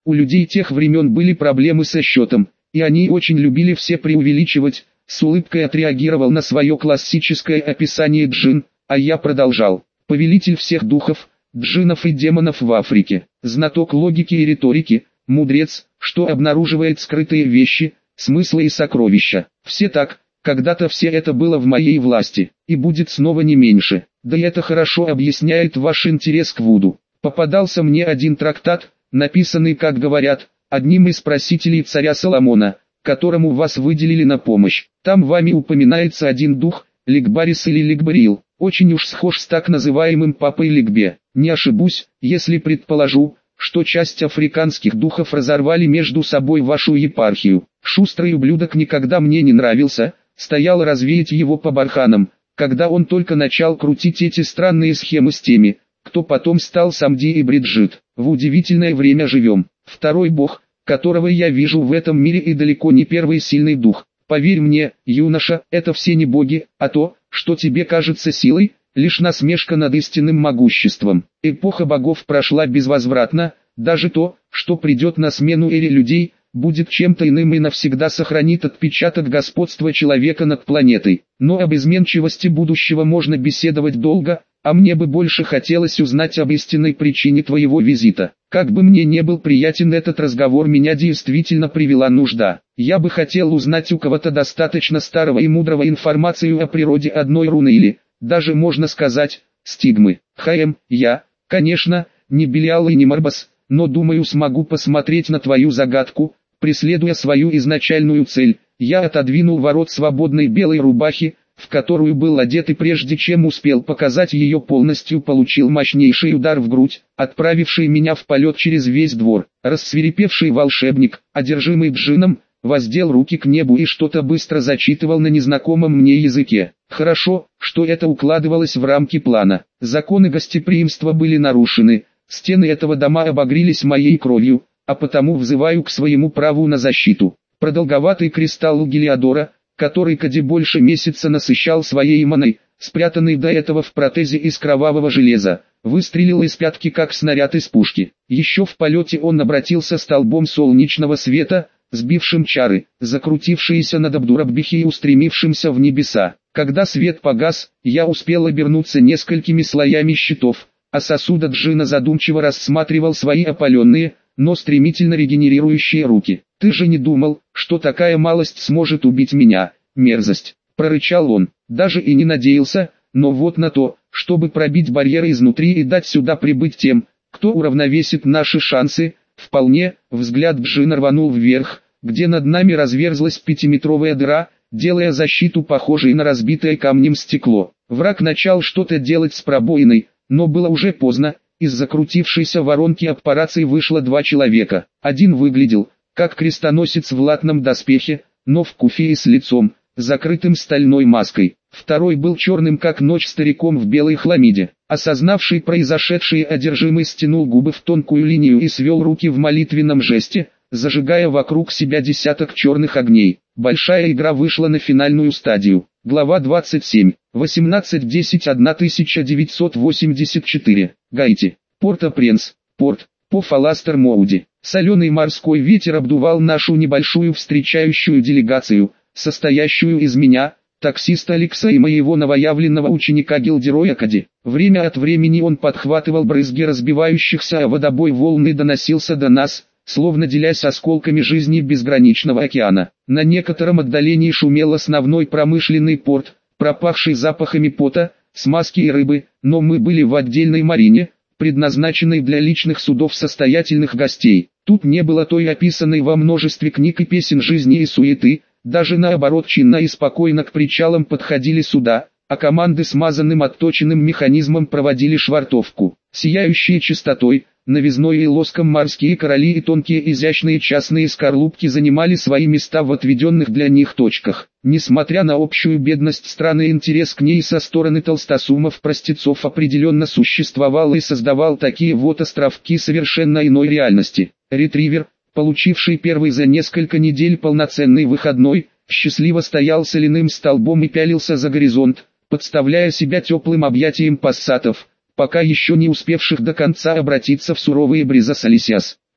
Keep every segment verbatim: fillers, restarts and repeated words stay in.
У людей тех времен были проблемы со счетом, и они очень любили все преувеличивать. С улыбкой отреагировал на свое классическое описание джин, а я продолжал. Повелитель всех духов, джиннов и демонов в Африке, знаток логики и риторики, мудрец, что обнаруживает скрытые вещи, смыслы и сокровища. Все так, когда-то все это было в моей власти, и будет снова не меньше. Да и это хорошо объясняет ваш интерес к Вуду. Попадался мне один трактат, написанный, как говорят, одним из просителей царя Соломона, которому вас выделили на помощь. Там вами упоминается один дух, Ликбарис или Ликбарил, очень уж схож с так называемым папой Ликбе. Не ошибусь, если предположу, что часть африканских духов разорвали между собой вашу епархию. Шустрый ублюдок никогда мне не нравился, стоял развеять его по барханам, когда он только начал крутить эти странные схемы с теми, кто потом стал Самди и Бриджит. В удивительное время живем. Второй бог, которого я вижу в этом мире, и далеко не первый сильный дух. Поверь мне, юноша, это все не боги, а то, что тебе кажется силой, лишь насмешка над истинным могуществом. Эпоха богов прошла безвозвратно, даже то, что придет на смену эре людей, будет чем-то иным и навсегда сохранит отпечаток господства человека над планетой. Но об изменчивости будущего можно беседовать долго, а мне бы больше хотелось узнать об истинной причине твоего визита. Как бы мне не был приятен этот разговор, меня действительно привела нужда. Я бы хотел узнать у кого-то достаточно старого и мудрого информацию о природе одной руны или, даже можно сказать, стигмы. Хаем, я, конечно, не Белиал и не Марбас, но думаю смогу посмотреть на твою загадку, преследуя свою изначальную цель. Я отодвинул ворот свободной белой рубахи, в которую был одет, и прежде чем успел показать ее полностью, получил мощнейший удар в грудь, отправивший меня в полет через весь двор. Рассвирепевший волшебник, одержимый джинном, воздел руки к небу и что-то быстро зачитывал на незнакомом мне языке. Хорошо, что это укладывалось в рамки плана. Законы гостеприимства были нарушены, стены этого дома обогрелись моей кровью, а потому взываю к своему праву на защиту. Продолговатый кристалл у Гелиодора, который Кади больше месяца насыщал своей маной, спрятанный до этого в протезе из кровавого железа, выстрелил из пятки как снаряд из пушки. Еще в полете он обратился столбом солнечного света, сбившим чары, закрутившиеся над Абдураббихи и устремившимся в небеса. Когда свет погас, я успел обернуться несколькими слоями щитов, а сосуда джина задумчиво рассматривал свои опаленные, но стремительно регенерирующие руки. «Ты же не думал, что такая малость сможет убить меня, мерзость!» — прорычал он. «Даже и не надеялся, но вот на то, чтобы пробить барьеры изнутри и дать сюда прибыть тем, кто уравновесит наши шансы, вполне». Взгляд джина рванул вверх, где над нами разверзлась пятиметровая дыра, делая защиту похожей на разбитое камнем стекло. Враг начал что-то делать с пробоиной, но было уже поздно. Из закрутившейся воронки аппарации вышло два человека. Один выглядел как крестоносец в латном доспехе, но в куфии с лицом, закрытым стальной маской. Второй был черным как ночь стариком в белой хламиде. Осознавший произошедшее одержимый стянул губы в тонкую линию и свел руки в молитвенном жесте, зажигая вокруг себя десяток черных огней. Большая игра вышла на финальную стадию. Глава двадцать семь. восемнадцать десять тысяча девятьсот восемьдесят четыре. Гаити. Порто-Пренс. Порт. По Фаластер-Моуди. Соленый морской ветер обдувал нашу небольшую встречающую делегацию, состоящую из меня, таксиста Алекса и моего новоявленного ученика Гилдероя Кади. Время от времени он подхватывал брызги разбивающихся о водобой волн и доносился до нас, словно делясь осколками жизни безграничного океана. На некотором отдалении шумел основной промышленный порт, пропахший запахами пота, смазки и рыбы, но мы были в отдельной марине, предназначенной для личных судов состоятельных гостей. Тут не было той описанной во множестве книг и песен жизни и суеты, даже наоборот чинно и спокойно к причалам подходили суда, а команды смазанным отточенным механизмом проводили швартовку. Сияющие чистотой, новизной и лоском морские короли и тонкие изящные частные скорлупки занимали свои места в отведенных для них точках. Несмотря на общую бедность страны, интерес к ней со стороны толстосумов-простецов определенно существовал и создавал такие вот островки совершенно иной реальности. Ретривер, получивший первый за несколько недель полноценный выходной, счастливо стоял соляным столбом и пялился за горизонт, подставляя себя теплым объятиям пассатов, пока еще не успевших до конца обратиться в суровые бриза Салисиас.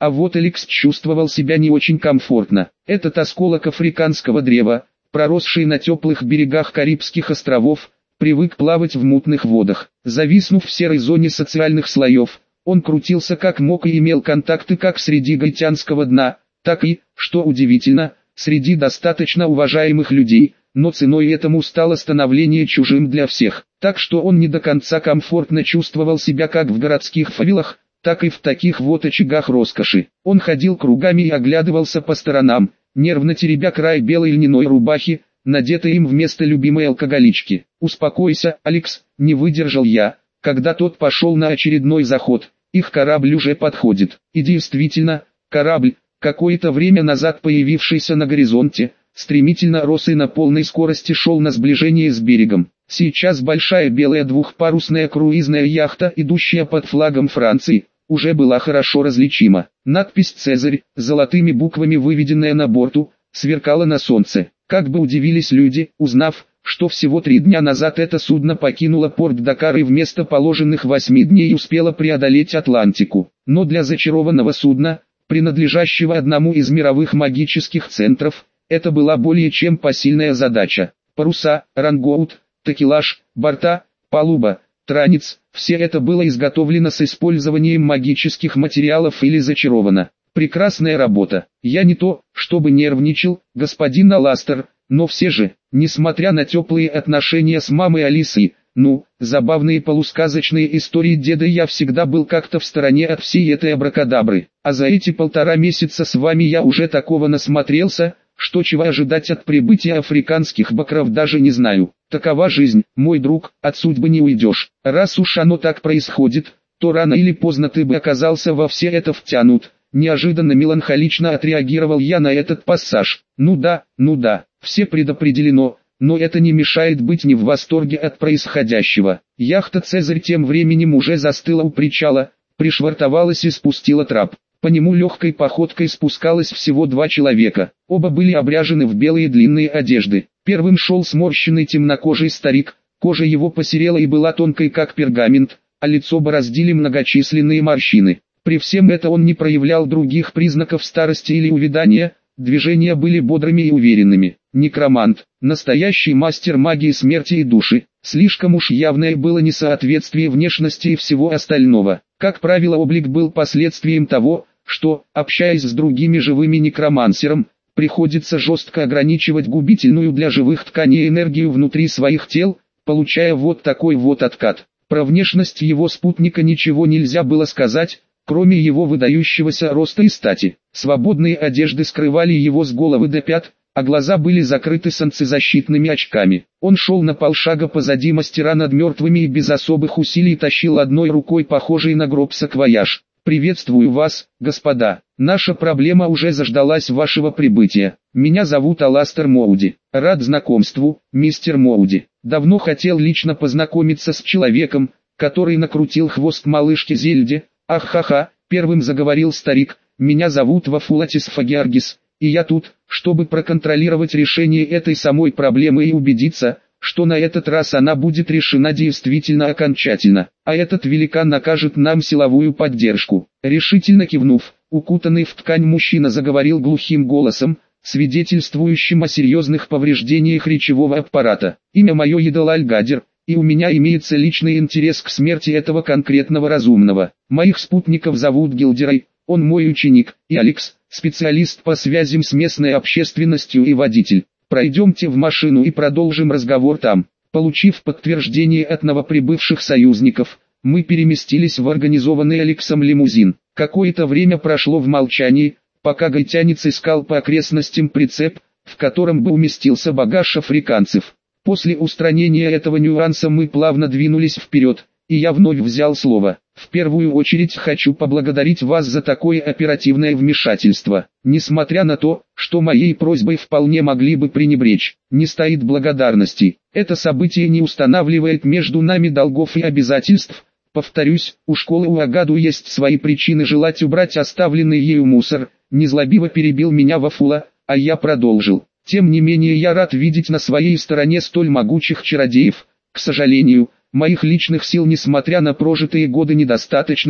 А вот Алекс чувствовал себя не очень комфортно. Этот осколок африканского древа, проросший на теплых берегах Карибских островов, привык плавать в мутных водах. Зависнув в серой зоне социальных слоев, он крутился как мог и имел контакты как среди гаитянского дна, так и, что удивительно, среди достаточно уважаемых людей, но ценой этому стало становление чужим для всех. Так что он не до конца комфортно чувствовал себя как в городских фавелах, так и в таких вот очагах роскоши. Он ходил кругами и оглядывался по сторонам, нервно теребя край белой льняной рубахи, надетой им вместо любимой алкоголички. «Успокойся, Алекс», — не выдержал я, когда тот пошел на очередной заход. «Их корабль уже подходит». И действительно, корабль, какое-то время назад появившийся на горизонте, стремительно рос и на полной скорости шел на сближение с берегом. Сейчас большая белая двухпарусная круизная яхта, идущая под флагом Франции, уже была хорошо различима. Надпись «Цезарь», золотыми буквами выведенная на борту, сверкала на солнце. Как бы удивились люди, узнав, что всего три дня назад это судно покинуло порт Дакар и вместо положенных восьми дней успело преодолеть Атлантику. Но для зачарованного судна, принадлежащего одному из мировых магических центров, это была более чем посильная задача. Паруса, рангоут, такелаж, борта, палуба, транец – все это было изготовлено с использованием магических материалов или зачаровано. Прекрасная работа. Я не то, чтобы нервничал, господин Аластер, но все же, несмотря на теплые отношения с мамой Алисой, ну, забавные полусказочные истории деда, я всегда был как-то в стороне от всей этой абракадабры. А за эти полтора месяца с вами я уже такого насмотрелся, что чего ожидать от прибытия африканских бакров даже не знаю. Такова жизнь, мой друг, от судьбы не уйдешь. Раз уж оно так происходит, то рано или поздно ты бы оказался во все это втянут. Неожиданно меланхолично отреагировал я на этот пассаж. Ну да, ну да, все предопределено, но это не мешает быть не в восторге от происходящего. Яхта «Цезарь» тем временем уже застыла у причала, пришвартовалась и спустила трап. По нему легкой походкой спускалось всего два человека. Оба были обряжены в белые длинные одежды. Первым шел сморщенный темнокожий старик, кожа его посерела и была тонкой как пергамент, а лицо бороздили многочисленные морщины. При всем этом он не проявлял других признаков старости или увядания, движения были бодрыми и уверенными. Некромант, настоящий мастер магии смерти и души. Слишком уж явное было несоответствие внешности и всего остального. Как правило, облик был последствием того, что, общаясь с другими живыми некромансером, приходится жестко ограничивать губительную для живых тканей энергию внутри своих тел, получая вот такой вот откат. Про внешность его спутника ничего нельзя было сказать, кроме его выдающегося роста и стати. Свободные одежды скрывали его с головы до пят, а глаза были закрыты солнцезащитными очками. Он шел на полшага позади мастера над мертвыми и без особых усилий тащил одной рукой похожий на гроб саквояж. «Приветствую вас, господа. Наша проблема уже заждалась вашего прибытия. Меня зовут Аластер Моуди. Рад знакомству, мистер Моуди. Давно хотел лично познакомиться с человеком, который накрутил хвост малышке Зельде. Ах-ха-ха», первым заговорил старик. «Меня зовут Вафулатис Фагиаргис, и я тут, чтобы проконтролировать решение этой самой проблемы и убедиться, что на этот раз она будет решена действительно окончательно, а этот великан накажет нам силовую поддержку». Решительно кивнув, укутанный в ткань мужчина заговорил глухим голосом, свидетельствующим о серьезных повреждениях речевого аппарата. «Имя мое Едалаль Гадер, и у меня имеется личный интерес к смерти этого конкретного разумного. Моих спутников зовут Гилдерой, он мой ученик, и Алекс, специалист по связям с местной общественностью и водитель. Пройдемте в машину и продолжим разговор там». Получив подтверждение от новоприбывших союзников, мы переместились в организованный Алексом лимузин. Какое-то время прошло в молчании, пока гаитянец искал по окрестностям прицеп, в котором бы уместился багаж африканцев. После устранения этого нюанса мы плавно двинулись вперед, и я вновь взял слово. «В первую очередь хочу поблагодарить вас за такое оперативное вмешательство. Несмотря на то, что моей просьбой вполне могли бы пренебречь, не стоит благодарности. Это событие не устанавливает между нами долгов и обязательств. Повторюсь, у школы Уагаду есть свои причины желать убрать оставленный ею мусор», незлобиво перебил меня Вафула, а я продолжил. «Тем не менее я рад видеть на своей стороне столь могучих чародеев. К сожалению, моих личных сил несмотря на прожитые годы недостаточно,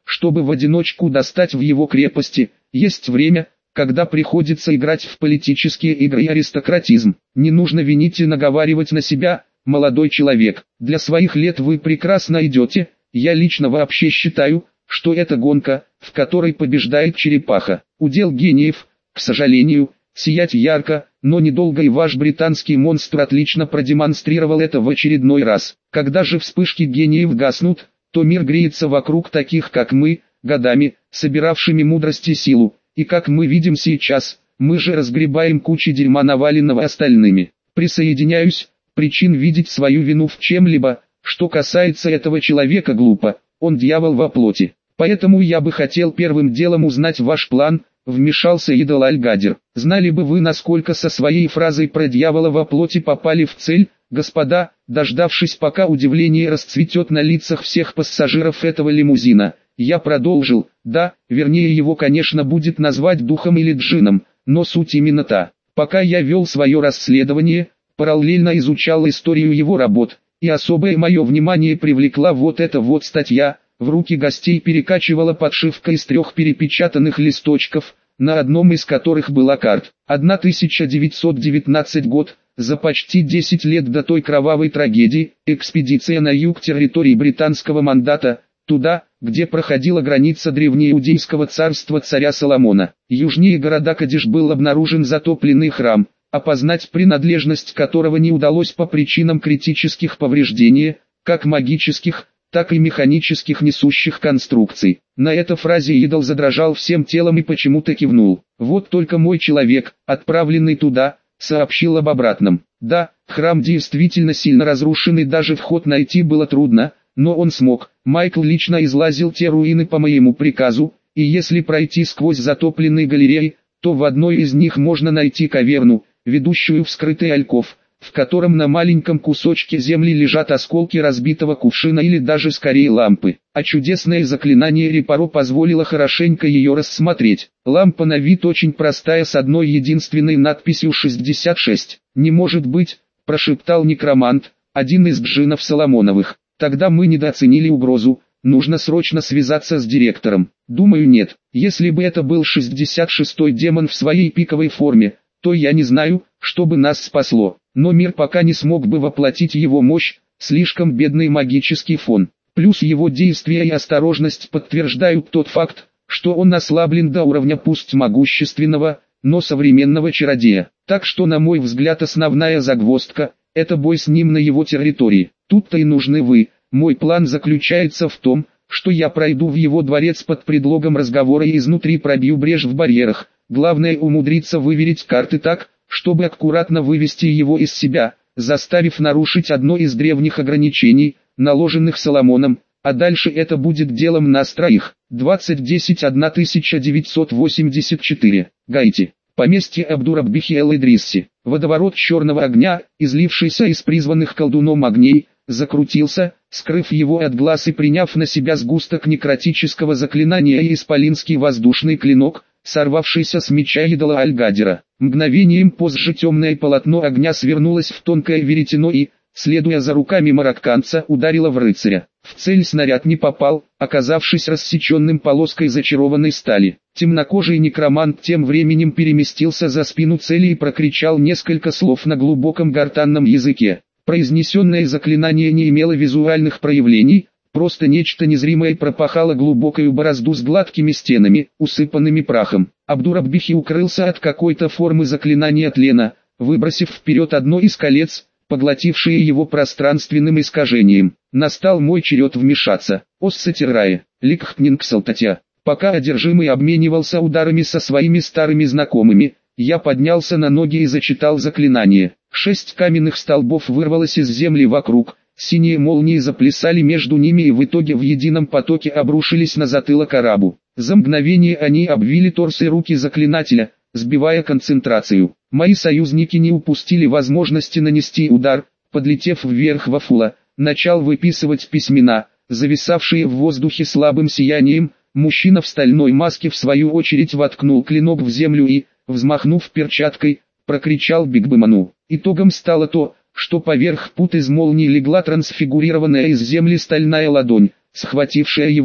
чтобы в одиночку достать в его крепости. Есть время, когда приходится играть в политические игры и аристократизм. Не нужно винить и наговаривать на себя, молодой человек. Для своих лет вы прекрасно идете. Я лично вообще считаю, что это гонка, в которой побеждает черепаха. Удел гениев, к сожалению, сиять ярко, но недолго, и ваш британский монстр отлично продемонстрировал это в очередной раз. Когда же вспышки гениев гаснут, то мир греется вокруг таких как мы, годами, собиравшими мудрость и силу, и как мы видим сейчас, мы же разгребаем кучи дерьма, наваленного остальными. Присоединяюсь, причин видеть свою вину в чем-либо, что касается этого человека, глупо, он дьявол во плоти. Поэтому я бы хотел первым делом узнать ваш план, вмешался идол Аль-Гадир. Знали бы вы, насколько со своей фразой про дьявола во плоти попали в цель, господа, дождавшись, пока удивление расцветет на лицах всех пассажиров этого лимузина. Я продолжил, да, вернее его, конечно, будет назвать духом или джинном, но суть именно та. Пока я вел свое расследование, параллельно изучал историю его работ, и особое мое внимание привлекла вот эта вот статья. В руки гостей перекачивала подшивка из трех перепечатанных листочков, на одном из которых была карта. тысяча девятьсот девятнадцатый год, за почти десять лет до той кровавой трагедии, экспедиция на юг территории британского мандата, туда, где проходила граница древнеиудейского царства царя Соломона. Южнее города Кадиш был обнаружен затопленный храм, опознать принадлежность которого не удалось по причинам критических повреждений, как магических, так и механических несущих конструкций. На этой фразе идол задрожал всем телом и почему-то кивнул. Вот только мой человек, отправленный туда, сообщил об обратном. Да, храм действительно сильно разрушен и даже вход найти было трудно, но он смог. Майкл лично излазил те руины по моему приказу, и если пройти сквозь затопленные галереи, то в одной из них можно найти каверну, ведущую в скрытый альков, в котором на маленьком кусочке земли лежат осколки разбитого кувшина или даже скорее лампы. А чудесное заклинание Репаро позволило хорошенько ее рассмотреть. Лампа на вид очень простая, с одной единственной надписью шестьдесят шесть. «Не может быть», – прошептал некромант, один из джиннов Соломоновых. «Тогда мы недооценили угрозу, нужно срочно связаться с директором». Думаю, нет. Если бы это был шестьдесят шестой демон в своей пиковой форме, то я не знаю, что бы нас спасло. Но мир пока не смог бы воплотить его мощь, слишком бедный магический фон. Плюс его действия и осторожность подтверждают тот факт, что он ослаблен до уровня пусть могущественного, но современного чародея. Так что, на мой взгляд, основная загвоздка – это бой с ним на его территории. Тут-то и нужны вы. Мой план заключается в том, что я пройду в его дворец под предлогом разговора и изнутри пробью брешь в барьерах. Главное умудриться выверить карты так, чтобы аккуратно вывести его из себя, заставив нарушить одно из древних ограничений, наложенных Соломоном, а дальше это будет делом нас троих. двадцать десять тысяча девятьсот восемьдесят четыре. Гаити. Поместье Абдураббихи эл-Идрисси. Водоворот черного огня, излившийся из призванных колдуном огней, закрутился, скрыв его от глаз и приняв на себя сгусток некротического заклинания и исполинский воздушный клинок, сорвавшийся с меча идола Аль-Гадира. Мгновением позже темное полотно огня свернулось в тонкое веретено и, следуя за руками марокканца, ударило в рыцаря. В цель снаряд не попал, оказавшись рассеченным полоской зачарованной стали. Темнокожий некромант тем временем переместился за спину цели и прокричал несколько слов на глубоком гортанном языке. Произнесенное заклинание не имело визуальных проявлений, просто нечто незримое пропахало глубокую борозду с гладкими стенами, усыпанными прахом. Абдураббихи укрылся от какой-то формы заклинания тлена, выбросив вперед одно из колец, поглотившее его пространственным искажением. Настал мой черед вмешаться. Оссатирая, ликхтнингсалтатя. Пока одержимый обменивался ударами со своими старыми знакомыми, я поднялся на ноги и зачитал заклинание. Шесть каменных столбов вырвалось из земли вокруг, синие молнии заплясали между ними и в итоге в едином потоке обрушились на затылок арабу. За мгновение они обвили торс и руки заклинателя, сбивая концентрацию. Мои союзники не упустили возможности нанести удар, подлетев вверх во фула, начал выписывать письмена, зависавшие в воздухе слабым сиянием. Мужчина в стальной маске в свою очередь воткнул клинок в землю и, взмахнув перчаткой, прокричал Бигбэману. Итогом стало то, что поверх пут из молнии легла трансфигурированная из земли стальная ладонь, схватившая его,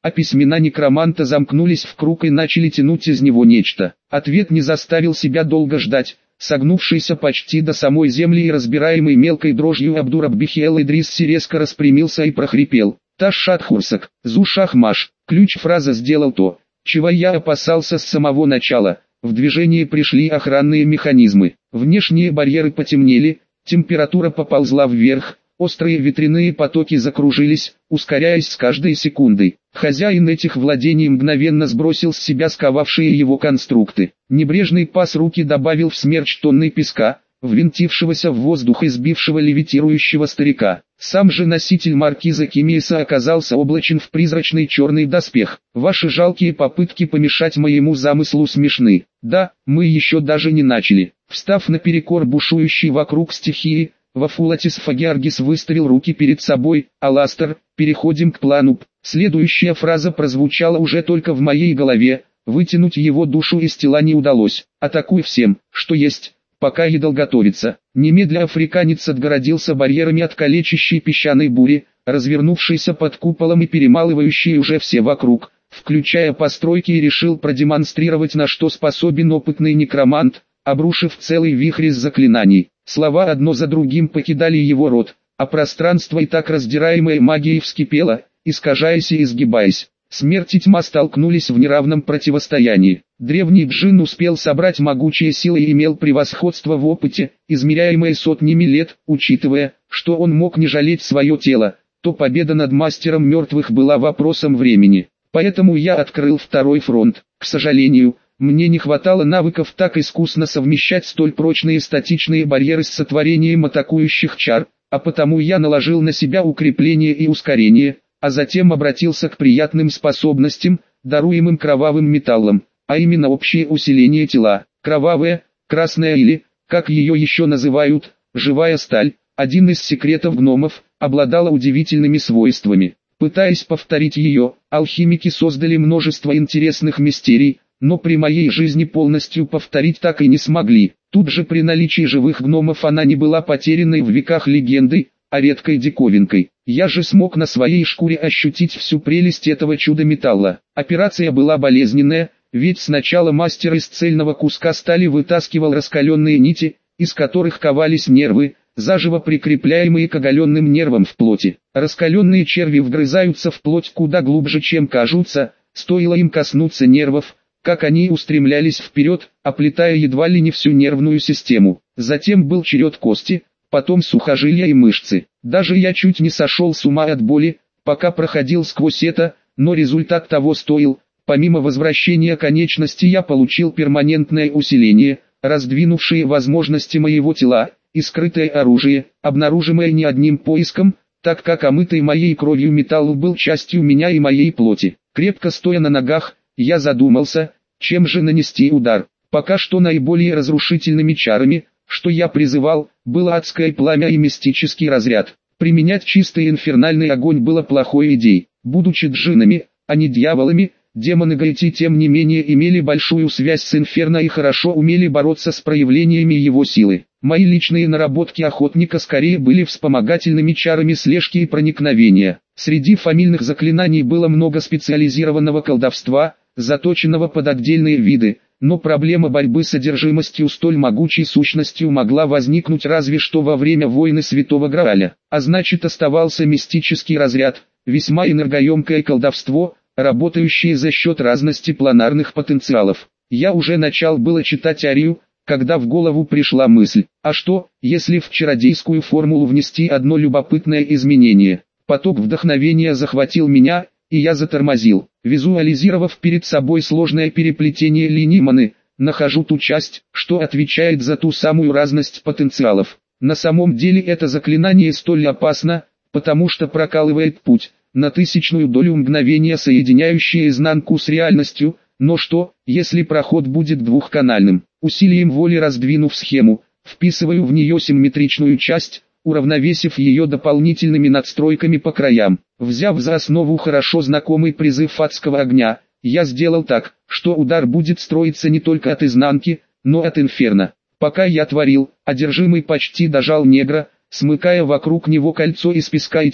а письмена некроманта замкнулись в круг и начали тянуть из него нечто. Ответ не заставил себя долго ждать. Согнувшийся почти до самой земли и разбираемый мелкой дрожью Абдураббихиэл Идрисси резко распрямился и прохрипел: «Ташшат-Хурсак, Зу-Шахмаш». Ключ-фраза сделал то, чего я опасался с самого начала. В движение пришли охранные механизмы. Внешние барьеры потемнели, температура поползла вверх, острые ветряные потоки закружились, ускоряясь с каждой секундой. Хозяин этих владений мгновенно сбросил с себя сковавшие его конструкты. Небрежный пас руки добавил в смерч тонны песка, ввинтившегося в воздух и сбившего левитирующего старика. Сам же носитель маркиза Кимиеса оказался облачен в призрачный черный доспех. Ваши жалкие попытки помешать моему замыслу смешны. Да, мы еще даже не начали. Встав наперекор бушующей вокруг стихии, Вафулатис Фагиаргис выставил руки перед собой. «Аластер, переходим к плану». Следующая фраза прозвучала уже только в моей голове. Вытянуть его душу из тела не удалось. «Атакуй всем, что есть, пока едал готовится». Немедля африканец отгородился барьерами от калечащей песчаной бури, развернувшейся под куполом и перемалывающей уже все вокруг, включая постройки, и решил продемонстрировать, на что способен опытный некромант, обрушив целый вихрь из заклинаний. Слова одно за другим покидали его рот, а пространство, и так раздираемое магией, вскипело, искажаясь и изгибаясь. Смерть и тьма столкнулись в неравном противостоянии. Древний джин успел собрать могучие силы и имел превосходство в опыте, измеряемое сотнями лет. Учитывая, что он мог не жалеть свое тело, то победа над мастером мертвых была вопросом времени. Поэтому я открыл второй фронт. К сожалению, мне не хватало навыков так искусно совмещать столь прочные статичные барьеры с сотворением атакующих чар, а потому я наложил на себя укрепление и ускорение, а затем обратился к приятным способностям, даруемым кровавым металлом, а именно общее усиление тела. Кровавая, красная или, как ее еще называют, живая сталь, один из секретов гномов, обладала удивительными свойствами. Пытаясь повторить ее, алхимики создали множество интересных мистерий, но при моей жизни полностью повторить так и не смогли. Тут же при наличии живых гномов она не была потерянной в веках легендой, а редкой диковинкой. Я же смог на своей шкуре ощутить всю прелесть этого чуда металла. Операция была болезненная, ведь сначала мастер из цельного куска стали вытаскивал раскаленные нити, из которых ковались нервы, заживо прикрепляемые к оголенным нервам в плоти. Раскаленные черви вгрызаются в плоть куда глубже, чем кажутся, стоило им коснуться нервов, как они устремлялись вперед, оплетая едва ли не всю нервную систему. Затем был черед кости, потом сухожилия и мышцы. Даже я чуть не сошел с ума от боли, пока проходил сквозь это, но результат того стоил. Помимо возвращения конечности я получил перманентное усиление, раздвинувшее возможности моего тела, и скрытое оружие, обнаружимое не одним поиском, так как омытый моей кровью металл был частью меня и моей плоти. Крепко стоя на ногах, я задумался, чем же нанести удар. Пока что наиболее разрушительными чарами, что я призывал, было адское пламя и мистический разряд. Применять чистый инфернальный огонь было плохой идеей. Будучи джиннами, а не дьяволами, демоны Гаити тем не менее имели большую связь с инферно и хорошо умели бороться с проявлениями его силы. Мои личные наработки охотника скорее были вспомогательными чарами слежки и проникновения. Среди фамильных заклинаний было много специализированного колдовства, заточенного под отдельные виды, но проблема борьбы с одержимостью столь могучей сущностью могла возникнуть разве что во время войны Святого Грааля. А значит, оставался мистический разряд, весьма энергоемкое колдовство, работающее за счет разности планарных потенциалов. Я уже начал было читать арию, когда в голову пришла мысль: а что, если в чародейскую формулу внести одно любопытное изменение? Поток вдохновения захватил меня, и я затормозил. Визуализировав перед собой сложное переплетение линий маны, нахожу ту часть, что отвечает за ту самую разность потенциалов. На самом деле это заклинание столь опасно, потому что прокалывает путь, на тысячную долю мгновения соединяющее изнанку с реальностью. Но что, если проход будет двухканальным? Усилием воли раздвинув схему, вписываю в нее симметричную часть, уравновесив ее дополнительными надстройками по краям. Взяв за основу хорошо знакомый призыв адского огня, я сделал так, что удар будет строиться не только от изнанки, но от инферно. Пока я творил, одержимый почти дожал негра, смыкая вокруг него кольцо из песка и тьмы,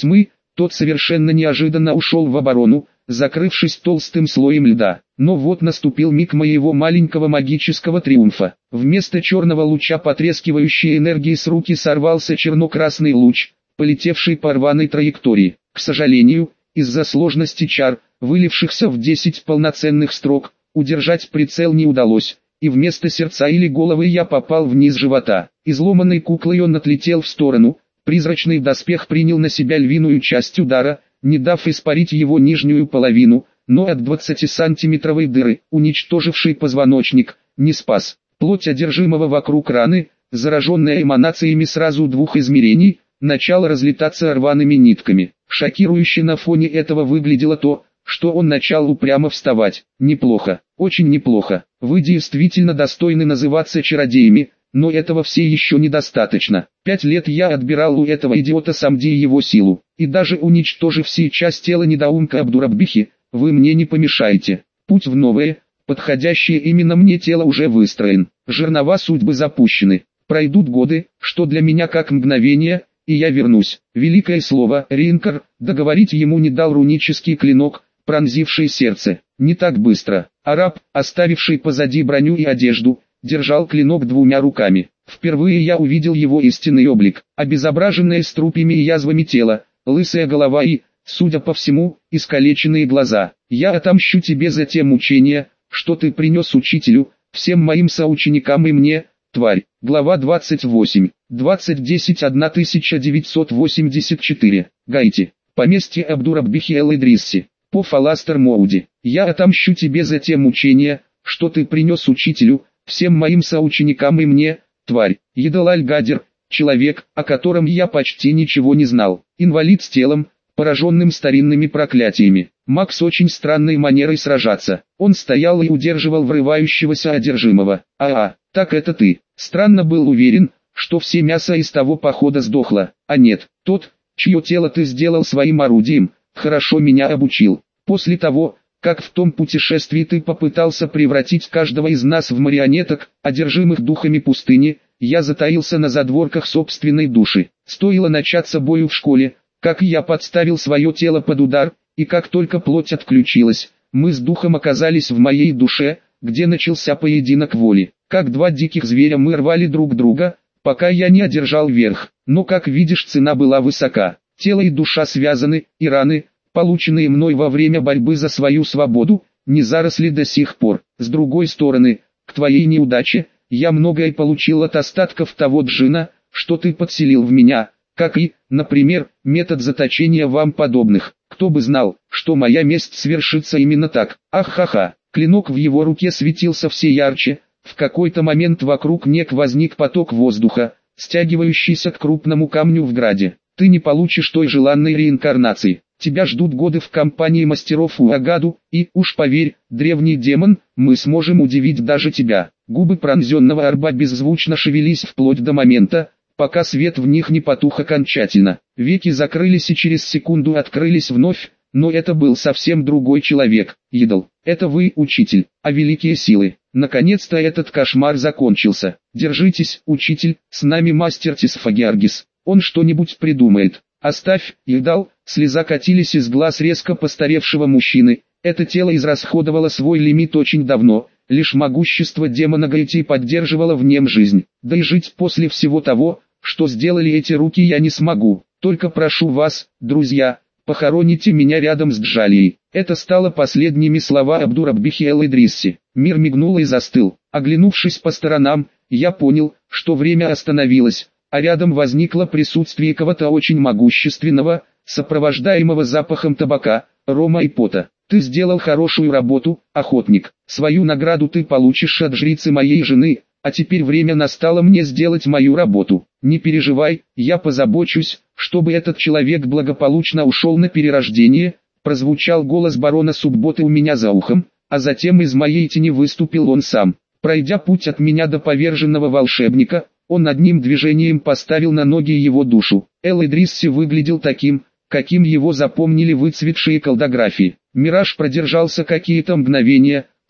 тот совершенно неожиданно ушел в оборону, закрывшись толстым слоем льда. Но вот наступил миг моего маленького магического триумфа. Вместо черного луча потрескивающей энергии с руки сорвался черно-красный луч, полетевший по рваной траектории. К сожалению, из-за сложности чар, вылившихся в десять полноценных строк, удержать прицел не удалось, и вместо сердца или головы я попал вниз живота. Изломанной куклой он отлетел в сторону, призрачный доспех принял на себя львиную часть удара, не дав испарить его нижнюю половину, но от двадцатисантиметровой дыры, уничтожившей позвоночник, не спас. Плоть одержимого вокруг раны, зараженная эманациями сразу двух измерений, начала разлетаться рваными нитками. Шокирующе на фоне этого выглядело то, что он начал упрямо вставать. Неплохо, очень неплохо. Вы действительно достойны называться чародеями, но этого все еще недостаточно. Пять лет я отбирал у этого идиота Самди его силу, и даже уничтожив сейчас тело недоумка Абдураббихи, вы мне не помешаете. Путь в новое, подходящее именно мне тело уже выстроен. Жернова судьбы запущены. Пройдут годы, что для меня как мгновение, и я вернусь. Великое слово «Ринкар» договорить ему не дал рунический клинок, пронзивший сердце. Не так быстро. Араб, оставивший позади броню и одежду, держал клинок двумя руками. Впервые я увидел его истинный облик, обезображенное струпьями и язвами тело, лысая голова и, судя по всему, искалеченные глаза. «Я отомщу тебе за те мучения, что ты принес учителю, всем моим соученикам и мне, тварь». Глава двадцать восемь. двадцать десять тысяча девятьсот восемьдесят четыре. Гайти. Поместье Абдураббихи эл-Идрисси. По Фаластер Моуди. «Я отомщу тебе за те мучения, что ты принес учителю, всем моим соученикам и мне, тварь». Едалаль-Гадер, человек, о котором я почти ничего не знал. Инвалид с телом, пораженным старинными проклятиями. Маг с очень странной манерой сражаться. Он стоял и удерживал врывающегося одержимого. «А-а, так это ты». Странно был уверен, что все мясо из того похода сдохло. А нет, тот, чье тело ты сделал своим орудием, хорошо меня обучил. После того, как в том путешествии ты попытался превратить каждого из нас в марионеток, одержимых духами пустыни, я затаился на задворках собственной души. Стоило начаться бою в школе, как я подставил свое тело под удар, и как только плоть отключилась, мы с духом оказались в моей душе, где начался поединок воли. Как два диких зверя мы рвали друг друга, пока я не одержал верх. Но как видишь, цена была высока. Тело и душа связаны, и раны, полученные мной во время борьбы за свою свободу, не заросли до сих пор. С другой стороны, к твоей неудаче, я многое получил от остатков того джина, что ты подселил в меня, как и, например, метод заточения вам подобных. Кто бы знал, что моя месть свершится именно так. Ах-ха-ха. Клинок в его руке светился все ярче. В какой-то момент вокруг нек возник поток воздуха, стягивающийся к крупному камню в граде. Ты не получишь той желанной реинкарнации. Тебя ждут годы в компании мастеров Уагаду, и, уж поверь, древний демон, мы сможем удивить даже тебя. Губы пронзенного орба беззвучно шевелись вплоть до момента, пока свет в них не потух окончательно. Веки закрылись и через секунду открылись вновь, но это был совсем другой человек. Идол, это вы, учитель, а великие силы. Наконец-то этот кошмар закончился. Держитесь, учитель, с нами мастер Тисфагиаргис. Он что-нибудь придумает. Оставь, Идал. Слеза катились из глаз резко постаревшего мужчины. Это тело израсходовало свой лимит очень давно. Лишь могущество демона Гайти поддерживало в нем жизнь. Да и жить после всего того, что сделали эти руки, я не смогу. Только прошу вас, друзья, похороните меня рядом с Джалией. Это стало последними слова Абдураббихи эл-Идрисси. Мир мигнул и застыл. Оглянувшись по сторонам, я понял, что время остановилось, а рядом возникло присутствие кого-то очень могущественного, сопровождаемого запахом табака, рома и пота. Ты сделал хорошую работу, охотник. Свою награду ты получишь от жрицы моей жены, а теперь время настало мне сделать мою работу. Не переживай, я позабочусь, чтобы этот человек благополучно ушел на перерождение. Прозвучал голос барона Субботы у меня за ухом, а затем из моей тени выступил он сам. Пройдя путь от меня до поверженного волшебника, он одним движением поставил на ноги его душу. Эл-Идрисси выглядел таким, каким его запомнили выцветшие колдографии. Мираж продержался какие-то мгновения,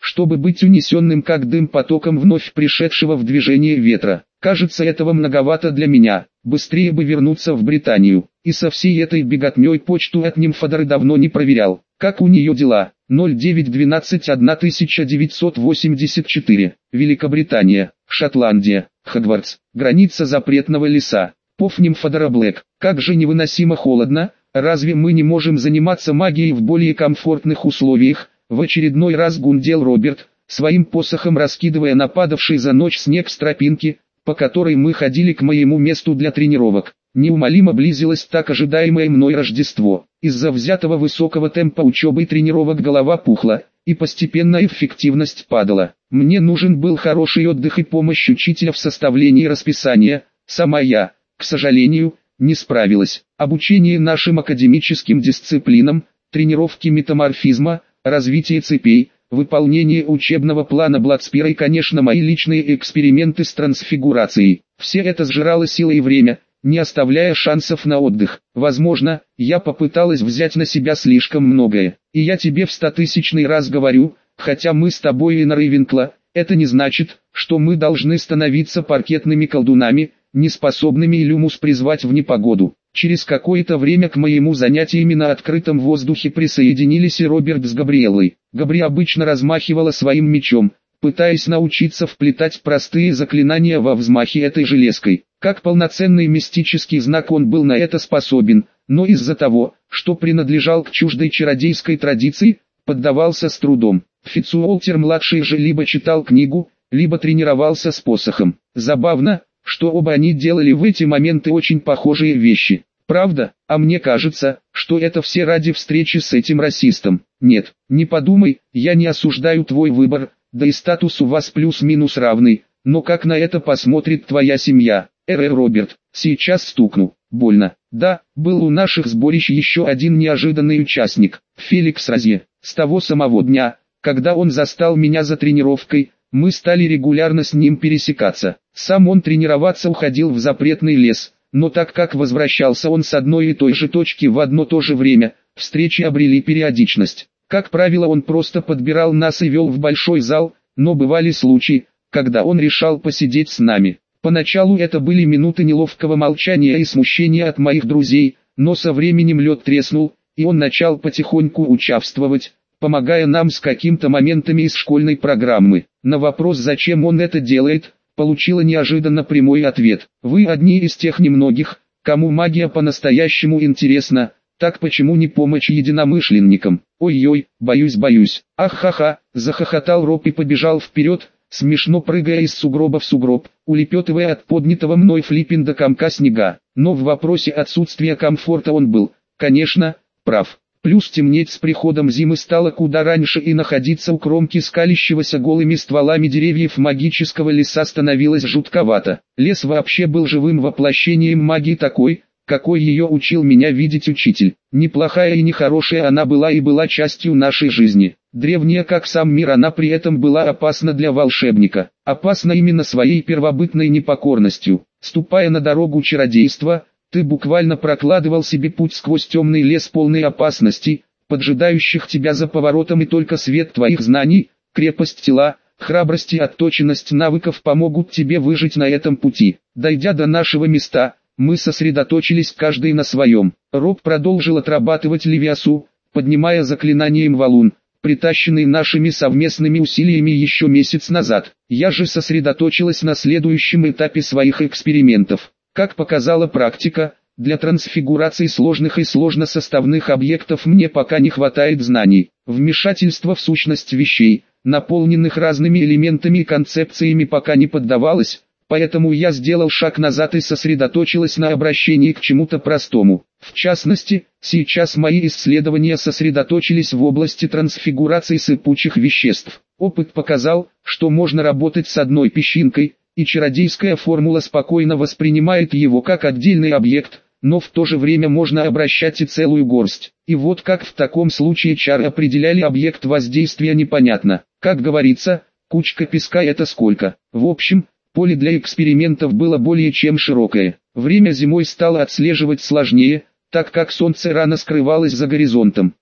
чтобы быть унесенным как дым потоком вновь пришедшего в движение ветра. Кажется, этого многовато для меня, быстрее бы вернуться в Британию. И со всей этой беготней почту от Нимфодоры давно не проверял. Как у нее дела? ноль девять двенадцать тысяча девятьсот восемьдесят четыре. Великобритания, Шотландия, Хогвартс, граница запретного леса. Пов Нимфодора Блэк. Как же невыносимо холодно, разве мы не можем заниматься магией в более комфортных условиях? В очередной раз гундел Роберт, своим посохом раскидывая нападавший за ночь снег с тропинки, по которой мы ходили к моему месту для тренировок. Неумолимо близилось так ожидаемое мной Рождество. Из-за взятого высокого темпа учебы и тренировок голова пухла, и постепенно эффективность падала. Мне нужен был хороший отдых и помощь учителя в составлении расписания. Сама я, к сожалению, не справилась. Обучение нашим академическим дисциплинам, тренировки метаморфизма, развитие цепей, выполнение учебного плана Бладспира и, конечно, мои личные эксперименты с трансфигурацией. Все это сжирало силы и время, не оставляя шансов на отдых. Возможно, я попыталась взять на себя слишком многое. И я тебе в стотысячный раз говорю, хотя мы с тобой и на Рейвенкла, это не значит, что мы должны становиться паркетными колдунами, неспособными Илюмус призвать в непогоду. Через какое-то время к моему занятиями на открытом воздухе присоединились и Роберт с Габриэллой. Габри обычно размахивала своим мечом, пытаясь научиться вплетать простые заклинания во взмахи этой железкой. Как полноценный мистический знак он был на это способен, но из-за того, что принадлежал к чуждой чародейской традиции, поддавался с трудом. Фицуолтер-младший же либо читал книгу, либо тренировался с посохом. Забавно, что оба они делали в эти моменты очень похожие вещи. Правда, а мне кажется, что это все ради встречи с этим расистом. Нет, не подумай, я не осуждаю твой выбор, да и статус у вас плюс-минус равный, но как на это посмотрит твоя семья? Эр, Роберт, сейчас стукну, больно. Да, был у наших сборищ еще один неожиданный участник, Феликс Розье. С того самого дня, когда он застал меня за тренировкой, мы стали регулярно с ним пересекаться. Сам он тренироваться уходил в запретный лес, но так как возвращался он с одной и той же точки в одно то же время, встречи обрели периодичность. Как правило, он просто подбирал нас и вел в большой зал, но бывали случаи, когда он решал посидеть с нами. Поначалу это были минуты неловкого молчания и смущения от моих друзей, но со временем лед треснул, и он начал потихоньку участвовать, помогая нам с какими-то моментами из школьной программы. На вопрос, зачем он это делает, получила неожиданно прямой ответ. Вы одни из тех немногих, кому магия по-настоящему интересна, так почему не помочь единомышленникам? Ой-ой, боюсь-боюсь. Ах-ха-ха, захохотал Роб и побежал вперед, смешно прыгая из сугроба в сугроб, улепетывая от поднятого мной флиппинга комка снега. Но в вопросе отсутствия комфорта он был, конечно, прав. Плюс темнеть с приходом зимы стало куда раньше, и находиться у кромки скалящегося голыми стволами деревьев магического леса становилось жутковато. Лес вообще был живым воплощением магии, такой, какой ее учил меня видеть учитель. Неплохая и нехорошая она была и была частью нашей жизни. Древняя как сам мир, она при этом была опасна для волшебника. Опасна именно своей первобытной непокорностью. Ступая на дорогу чародейства, ты буквально прокладывал себе путь сквозь темный лес, полный опасностей, поджидающих тебя за поворотом, и только свет твоих знаний, крепость тела, храбрость и отточенность навыков помогут тебе выжить на этом пути. Дойдя до нашего места, мы сосредоточились каждый на своем. Роб продолжил отрабатывать Левиасу, поднимая заклинанием валун, притащенный нашими совместными усилиями еще месяц назад. Я же сосредоточилась на следующем этапе своих экспериментов. Как показала практика, для трансфигурации сложных и сложносоставных объектов мне пока не хватает знаний. Вмешательство в сущность вещей, наполненных разными элементами и концепциями, пока не поддавалось, поэтому я сделал шаг назад и сосредоточилась на обращении к чему-то простому. В частности, сейчас мои исследования сосредоточились в области трансфигурации сыпучих веществ. Опыт показал, что можно работать с одной песчинкой, и чародейская формула спокойно воспринимает его как отдельный объект, но в то же время можно обращать и целую горсть. И вот как в таком случае чары определяли объект воздействия, непонятно. Как говорится, кучка песка — это сколько. В общем, поле для экспериментов было более чем широкое. Время зимой стало отслеживать сложнее, так как солнце рано скрывалось за горизонтом.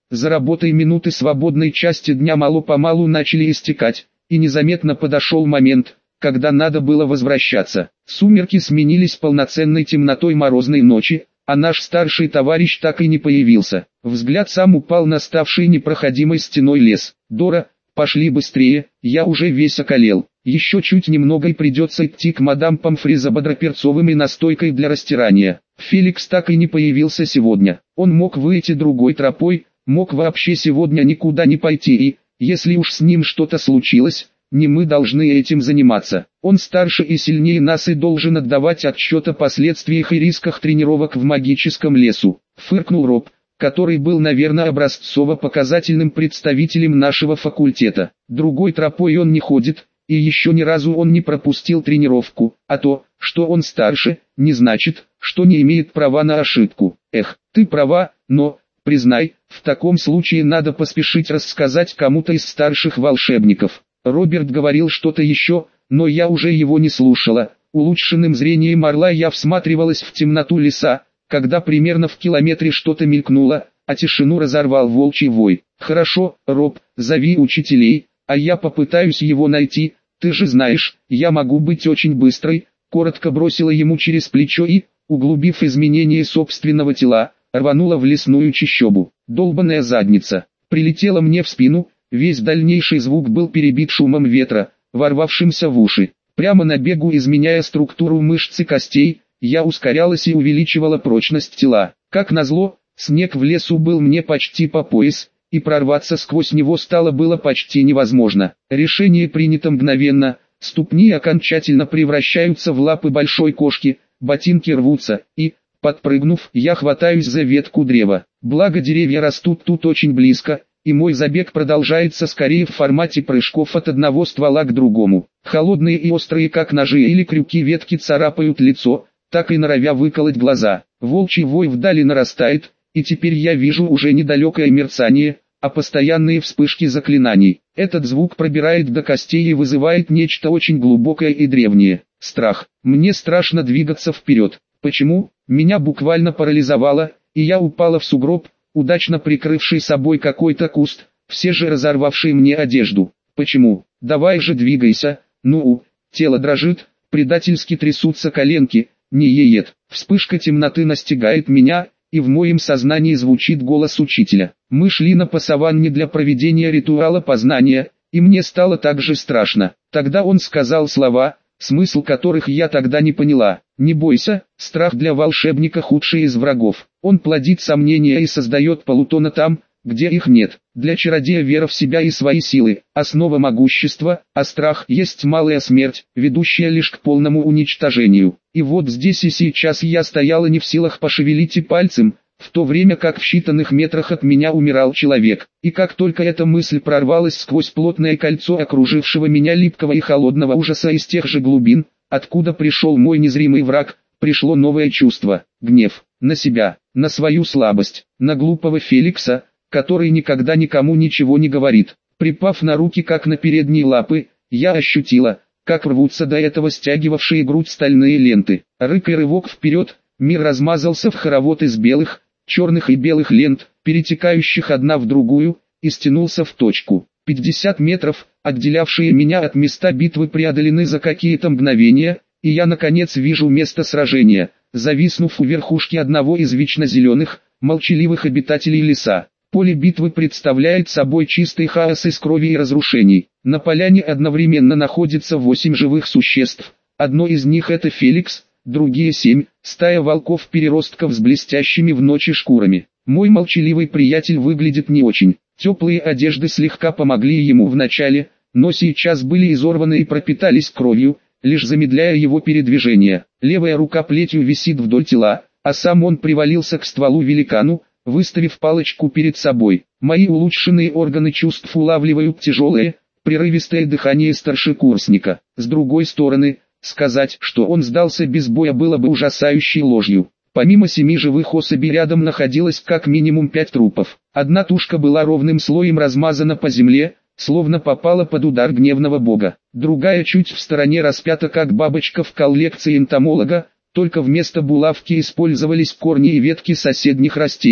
За работой минуты свободной части дня мало-помалу начали истекать, и незаметно подошел момент, когда надо было возвращаться. Сумерки сменились полноценной темнотой морозной ночи, а наш старший товарищ так и не появился. Взгляд сам упал на ставший непроходимой стеной лес. «Дора, пошли быстрее, я уже весь околел. Еще чуть немного и придется идти к мадам Помфри за бодроперцовым и настойкой для растирания». Феликс так и не появился сегодня. Он мог выйти другой тропой, мог вообще сегодня никуда не пойти и, если уж с ним что-то случилось, не мы должны этим заниматься. Он старше и сильнее нас и должен отдавать отчет о последствиях и рисках тренировок в магическом лесу. Фыркнул Роб, который был, наверное, образцово-показательным представителем нашего факультета. Другой тропой он не ходит, и еще ни разу он не пропустил тренировку, а то, что он старше, не значит, что не имеет права на ошибку. Эх, ты права, но, признай, в таком случае надо поспешить рассказать кому-то из старших волшебников. Роберт говорил что-то еще, но я уже его не слушала. Улучшенным зрением орла я всматривалась в темноту леса, когда примерно в километре что-то мелькнуло, а тишину разорвал волчий вой. «Хорошо, Роб, зови учителей, а я попытаюсь его найти, ты же знаешь, я могу быть очень быстрой», коротко бросила ему через плечо и, углубив изменение собственного тела, рванула в лесную чащобу. Долбаная задница прилетела мне в спину. Весь дальнейший звук был перебит шумом ветра, ворвавшимся в уши. Прямо на бегу, изменяя структуру мышц и костей, я ускорялась и увеличивала прочность тела. Как назло, снег в лесу был мне почти по пояс, и прорваться сквозь него стало было почти невозможно. Решение принято мгновенно, ступни окончательно превращаются в лапы большой кошки, ботинки рвутся, и, подпрыгнув, я хватаюсь за ветку древа. Благо деревья растут тут очень близко, и мой забег продолжается скорее в формате прыжков от одного ствола к другому. Холодные и острые как ножи или крюки ветки царапают лицо, так и норовя выколоть глаза. Волчий вой вдали нарастает, и теперь я вижу уже недалекое мерцание, а постоянные вспышки заклинаний. Этот звук пробирает до костей и вызывает нечто очень глубокое и древнее. Страх. Мне страшно двигаться вперед. Почему? Меня буквально парализовало, и я упала в сугроб, удачно прикрывший собой какой-то куст, все же разорвавший мне одежду. Почему? Давай же двигайся, ну, тело дрожит, предательски трясутся коленки, не еет. Вспышка темноты настигает меня, и в моем сознании звучит голос учителя. Мы шли на пасаванне для проведения ритуала познания, и мне стало так же страшно. Тогда он сказал слова, смысл которых я тогда не поняла. Не бойся, страх для волшебника худший из врагов. Он плодит сомнения и создает полутона там, где их нет. Для чародея вера в себя и свои силы – основа могущества, а страх есть малая смерть, ведущая лишь к полному уничтожению. И вот здесь и сейчас я стояла не в силах пошевелить и пальцем, в то время как в считанных метрах от меня умирал человек. И как только эта мысль прорвалась сквозь плотное кольцо окружившего меня липкого и холодного ужаса из тех же глубин, откуда пришел мой незримый враг, пришло новое чувство – гнев. На себя, на свою слабость, на глупого Феликса, который никогда никому ничего не говорит. Припав на руки как на передние лапы, я ощутила, как рвутся до этого стягивавшие грудь стальные ленты. Рык и рывок вперед, мир размазался в хоровод из белых, черных и белых лент, перетекающих одна в другую, и стянулся в точку. пятьдесят метров, отделявшие меня от места битвы, преодолены за какие-то мгновения, и я наконец вижу место сражения, зависнув у верхушки одного из вечно зеленых, молчаливых обитателей леса. Поле битвы представляет собой чистый хаос из крови и разрушений. На поляне одновременно находится восемь живых существ. Одно из них это Феликс, другие семь, стая волков-переростков с блестящими в ночи шкурами. Мой молчаливый приятель выглядит не очень. Теплые одежды слегка помогли ему вначале, но сейчас были изорваны и пропитались кровью, лишь замедляя его передвижение. Левая рука плетью висит вдоль тела, а сам он привалился к стволу великану, выставив палочку перед собой. Мои улучшенные органы чувств улавливают тяжелое, прерывистое дыхание старшекурсника. С другой стороны, сказать, что он сдался без боя, было бы ужасающей ложью. Помимо семи живых особей рядом находилось как минимум пять трупов. Одна тушка была ровным слоем размазана по земле, словно попала под удар гневного бога. Другая чуть в стороне распята как бабочка в коллекции энтомолога, только вместо булавки использовались корни и ветки соседних растений.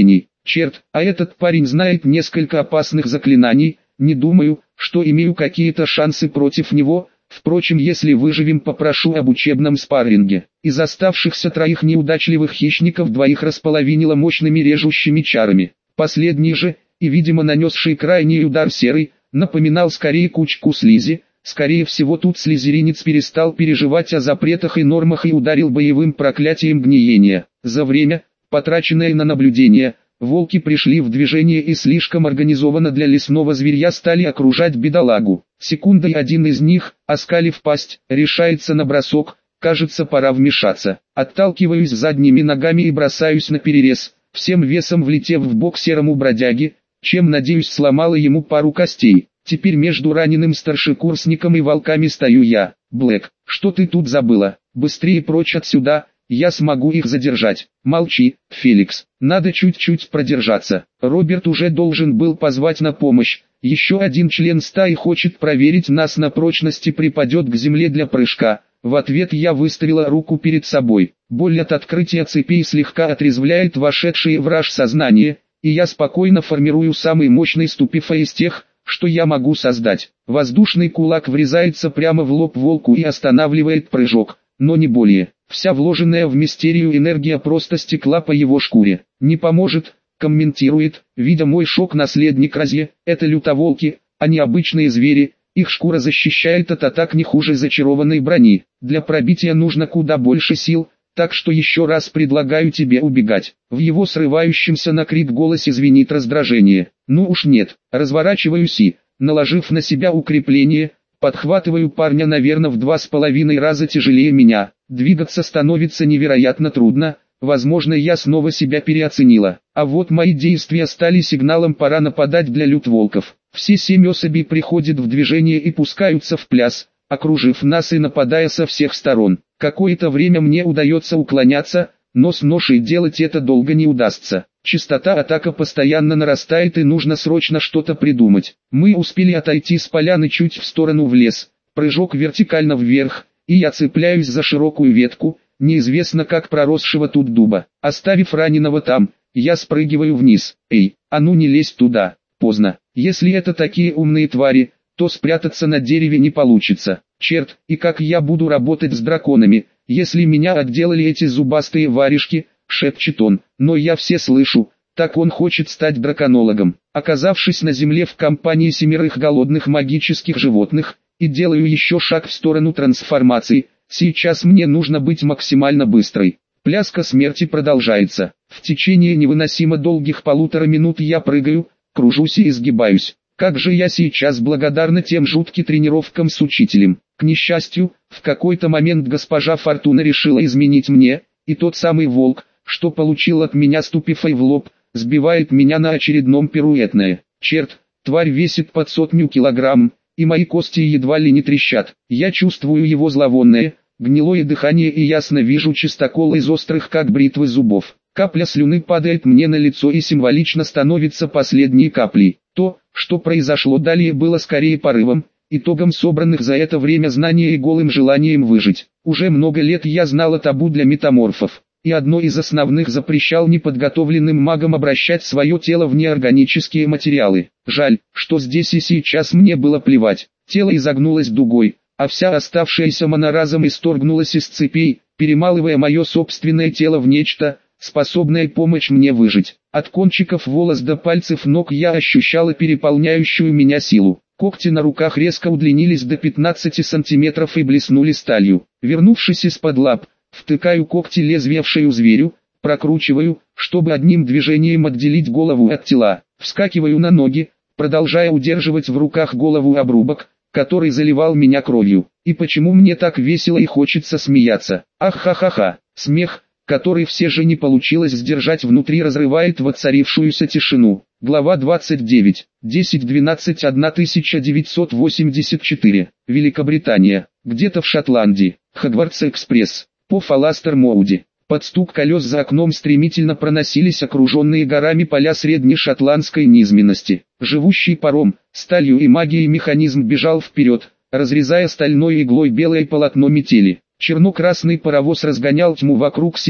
Черт, а этот парень знает несколько опасных заклинаний, не думаю, что имею какие-то шансы против него. Впрочем, если выживем, попрошу об учебном спарринге. Из оставшихся троих неудачливых хищников двоих располовинило мощными режущими чарами. Последний же, и видимо нанесший крайний удар серый, напоминал скорее кучку слизи. Скорее всего, тут слизеринец перестал переживать о запретах и нормах и ударил боевым проклятием гниения. За время, потраченное на наблюдение, волки пришли в движение и слишком организованно для лесного зверья стали окружать бедолагу. Секундой один из них, оскалив пасть, решается на бросок. Кажется, пора вмешаться. Отталкиваюсь задними ногами и бросаюсь на перерез, всем весом влетев в бок серому бродяге, чем, надеюсь, сломала ему пару костей. Теперь между раненым старшекурсником и волками стою я. Блэк, что ты тут забыла? Быстрее прочь отсюда, я смогу их задержать. Молчи, Феликс, надо чуть-чуть продержаться. Роберт уже должен был позвать на помощь. Еще один член стаи хочет проверить нас на прочность и припадет к земле для прыжка. В ответ я выставила руку перед собой. Боль от открытия цепей слегка отрезвляет вошедшее в раж сознание, и я спокойно формирую самый мощный ступифай из тех, что я могу создать. Воздушный кулак врезается прямо в лоб волку и останавливает прыжок, но не более. Вся вложенная в мистерию энергия просто стекла по его шкуре. Не поможет, комментирует, видя мой шок наследник Рази, это лютоволки, а не обычные звери, их шкура защищает от атак не хуже зачарованной брони. Для пробития нужно куда больше сил, так что еще раз предлагаю тебе убегать. В его срывающемся на крик голосе звенит раздражение. Ну уж нет, разворачиваюсь и, наложив на себя укрепление, подхватываю парня, наверное, в два с половиной раза тяжелее меня. Двигаться становится невероятно трудно, возможно, я снова себя переоценила. А вот мои действия стали сигналом, пора нападать для лютволков. Все семь особей приходят в движение и пускаются в пляс, окружив нас и нападая со всех сторон. Какое-то время мне удается уклоняться, но с ношей делать это долго не удастся. Частота атака постоянно нарастает и нужно срочно что-то придумать. Мы успели отойти с поляны чуть в сторону в лес, прыжок вертикально вверх, и я цепляюсь за широкую ветку, неизвестно как проросшего тут дуба. Оставив раненого там, я спрыгиваю вниз. Эй, а ну не лезь туда, поздно. Если это такие умные твари, то спрятаться на дереве не получится. Черт, и как я буду работать с драконами, если меня отделали эти зубастые варежки, шепчет он, но я все слышу, так он хочет стать драконологом. Оказавшись на земле в компании семерых голодных магических животных, и делаю еще шаг в сторону трансформации, сейчас мне нужно быть максимально быстрой. Пляска смерти продолжается. В течение невыносимо долгих полутора минут я прыгаю, кружусь и изгибаюсь. Как же я сейчас благодарна тем жутким тренировкам с учителем. К несчастью, в какой-то момент госпожа Фортуна решила изменить мне, и тот самый волк, что получил от меня ступифай в лоб, сбивает меня на очередном пируэтное. Черт, тварь весит под сотню килограмм, и мои кости едва ли не трещат. Я чувствую его зловонное, гнилое дыхание и ясно вижу чистокол из острых как бритвы зубов. Капля слюны падает мне на лицо и символично становится последней каплей. То, что произошло далее, было скорее порывом, итогом собранных за это время знаний и голым желанием выжить. Уже много лет я знала табу для метаморфов, и одно из основных запрещал неподготовленным магам обращать свое тело в неорганические материалы. Жаль, что здесь и сейчас мне было плевать. Тело изогнулось дугой, а вся оставшаяся мана разом исторгнулась из цепей, перемалывая мое собственное тело в нечто, способное помочь мне выжить. От кончиков волос до пальцев ног я ощущала переполняющую меня силу. Когти на руках резко удлинились до пятнадцати сантиметров и блеснули сталью. Вернувшись из-под лап, втыкаю когти лезвия в шею зверю, прокручиваю, чтобы одним движением отделить голову от тела. Вскакиваю на ноги, продолжая удерживать в руках голову обрубок, который заливал меня кровью. И почему мне так весело и хочется смеяться? Ах-ха-ха-ха. Смех, который все же не получилось сдержать внутри, разрывает воцарившуюся тишину. Глава двадцать девять. десять двенадцать тысяча девятьсот восемьдесят четыре. Великобритания. Где-то в Шотландии. Хогвартс-экспресс. По Фаластер-Моуди. Под стук колес за окном стремительно проносились окруженные горами поля среднешотландской низменности. Живущий паром, сталью и магией механизм бежал вперед, разрезая стальной иглой белое полотно метели. Черно-красный паровоз разгонял тьму вокруг себя,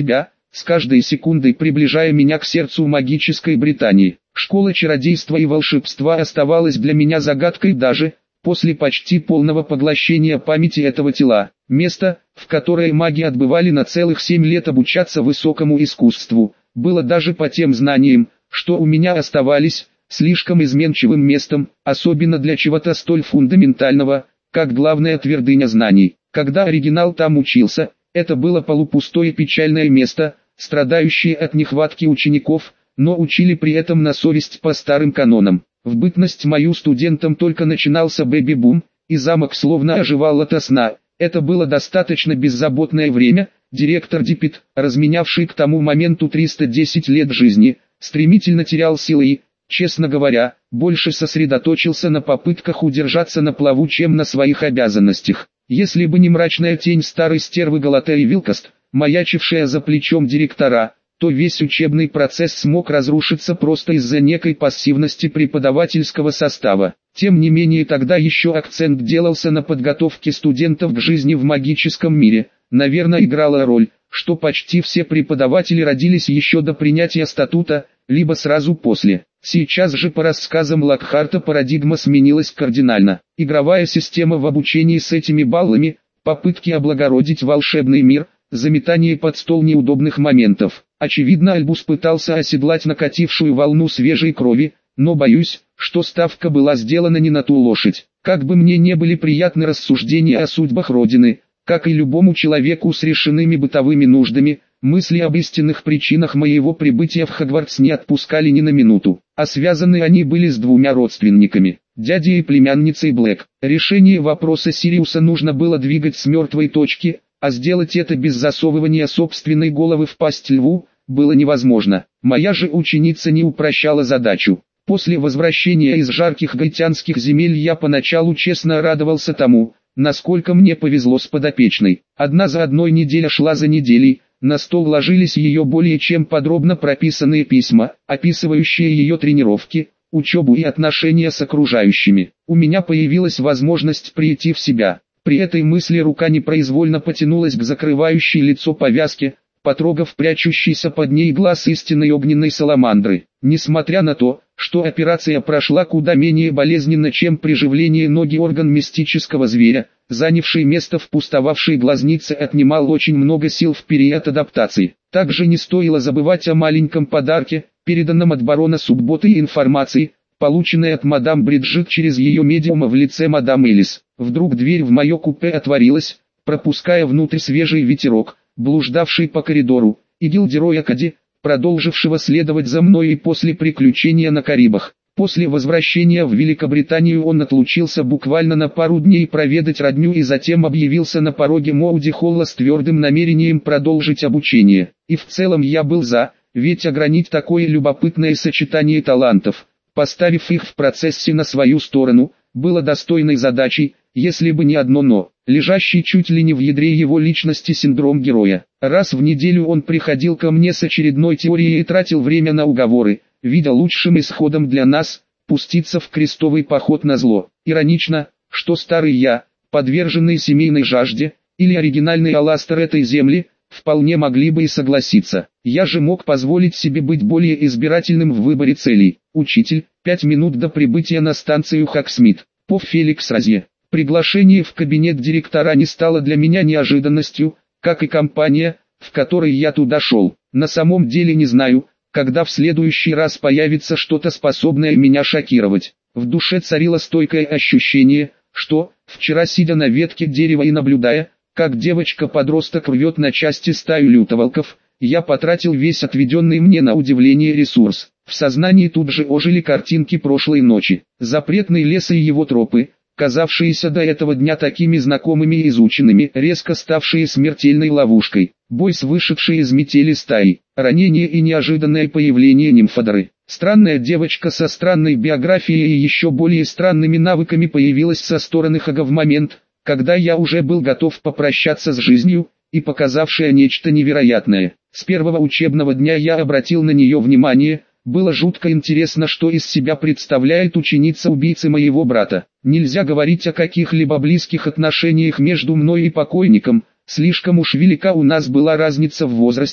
с каждой секундой приближая меня к сердцу магической Британии. Школа чародейства и волшебства оставалась для меня загадкой даже после почти полного поглощения памяти этого тела. Место, в которое маги отбывали на целых семь лет обучаться высокому искусству, было даже по тем знаниям, что у меня оставались, слишком изменчивым местом, особенно для чего-то столь фундаментального, как главная твердыня знаний. Когда оригинал там учился, это было полупустое печальное место, страдающее от нехватки учеников, но учили при этом на совесть по старым канонам. В бытность мою студентом только начинался бэби-бум, и замок словно оживал ото сна. Это было достаточно беззаботное время. Директор Диппет, разменявший к тому моменту триста десять лет жизни, стремительно терял силы и, честно говоря, больше сосредоточился на попытках удержаться на плаву, чем на своих обязанностях. Если бы не мрачная тень старой стервы Галатеи Вилкост, маячившая за плечом директора, то весь учебный процесс смог разрушиться просто из-за некой пассивности преподавательского состава. Тем не менее тогда еще акцент делался на подготовке студентов к жизни в магическом мире. Наверное, играла роль, что почти все преподаватели родились еще до принятия статута, либо сразу после. Сейчас же по рассказам Локхарта парадигма сменилась кардинально. Игровая система в обучении с этими баллами, попытки облагородить волшебный мир, заметание под стол неудобных моментов. Очевидно, Альбус пытался оседлать накатившую волну свежей крови, но боюсь, что ставка была сделана не на ту лошадь. Как бы мне не были приятны рассуждения о судьбах Родины, как и любому человеку с решенными бытовыми нуждами, мысли об истинных причинах моего прибытия в Хогвартс не отпускали ни на минуту, а связаны они были с двумя родственниками, дядей и племянницей Блэк. Решение вопроса Сириуса нужно было двигать с мертвой точки, а сделать это без засовывания собственной головы в пасть льву, было невозможно. Моя же ученица не упрощала задачу. После возвращения из жарких гайтянских земель я поначалу честно радовался тому, насколько мне повезло с подопечной. Одна за одной неделя шла за неделей, на стол ложились ее более чем подробно прописанные письма, описывающие ее тренировки, учебу и отношения с окружающими. У меня появилась возможность прийти в себя. При этой мысли рука непроизвольно потянулась к закрывающей лицо повязке, потрогав прячущийся под ней глаз истинной огненной саламандры. Несмотря на то, что операция прошла куда менее болезненно, чем приживление ноги, орган мистического зверя, занявший место в пустовавшей глазнице, отнимал очень много сил в период адаптации. Также не стоило забывать о маленьком подарке, переданном от барона Субботы, и информации, полученной от мадам Бриджит через ее медиума в лице мадам Элис. Вдруг дверь в мое купе отворилась, пропуская внутрь свежий ветерок, блуждавший по коридору, и Гилдероя Кади, продолжившего следовать за мной и после приключения на Карибах. После возвращения в Великобританию он отлучился буквально на пару дней проведать родню и затем объявился на пороге Моуди-Холла с твердым намерением продолжить обучение. И в целом я был за, ведь огранить такое любопытное сочетание талантов, поставив их в процессе на свою сторону, было достойной задачей, если бы не одно «но», лежащий чуть ли не в ядре его личности синдром героя. Раз в неделю он приходил ко мне с очередной теорией и тратил время на уговоры, видя лучшим исходом для нас пуститься в крестовый поход на зло. Иронично, что старый я, подверженный семейной жажде, или оригинальный Аластер этой земли, вполне могли бы и согласиться. Я же мог позволить себе быть более избирательным в выборе целей. Учитель, пять минут до прибытия на станцию Хоксмит. По Феликс Розье. Приглашение в кабинет директора не стало для меня неожиданностью, как и компания, в которой я туда шел. На самом деле не знаю, когда в следующий раз появится что-то, способное меня шокировать. В душе царило стойкое ощущение, что, вчера сидя на ветке дерева и наблюдая, как девочка-подросток рвет на части стаю лютоволков, я потратил весь отведенный мне на удивление ресурс. В сознании тут же ожили картинки прошлой ночи. Запретный лес и его тропы, казавшиеся до этого дня такими знакомыми и изученными, резко ставшие смертельной ловушкой. Бой с вышедшей из метели стаей, ранение и неожиданное появление нимфодоры. Странная девочка со странной биографией и еще более странными навыками появилась со стороны Хага в момент, когда я уже был готов попрощаться с жизнью, и показавшая нечто невероятное. С первого учебного дня я обратил на нее внимание. Было жутко интересно, что из себя представляет ученица убийцы моего брата. Нельзя говорить о каких-либо близких отношениях между мной и покойником, слишком уж велика у нас была разница в возрасте,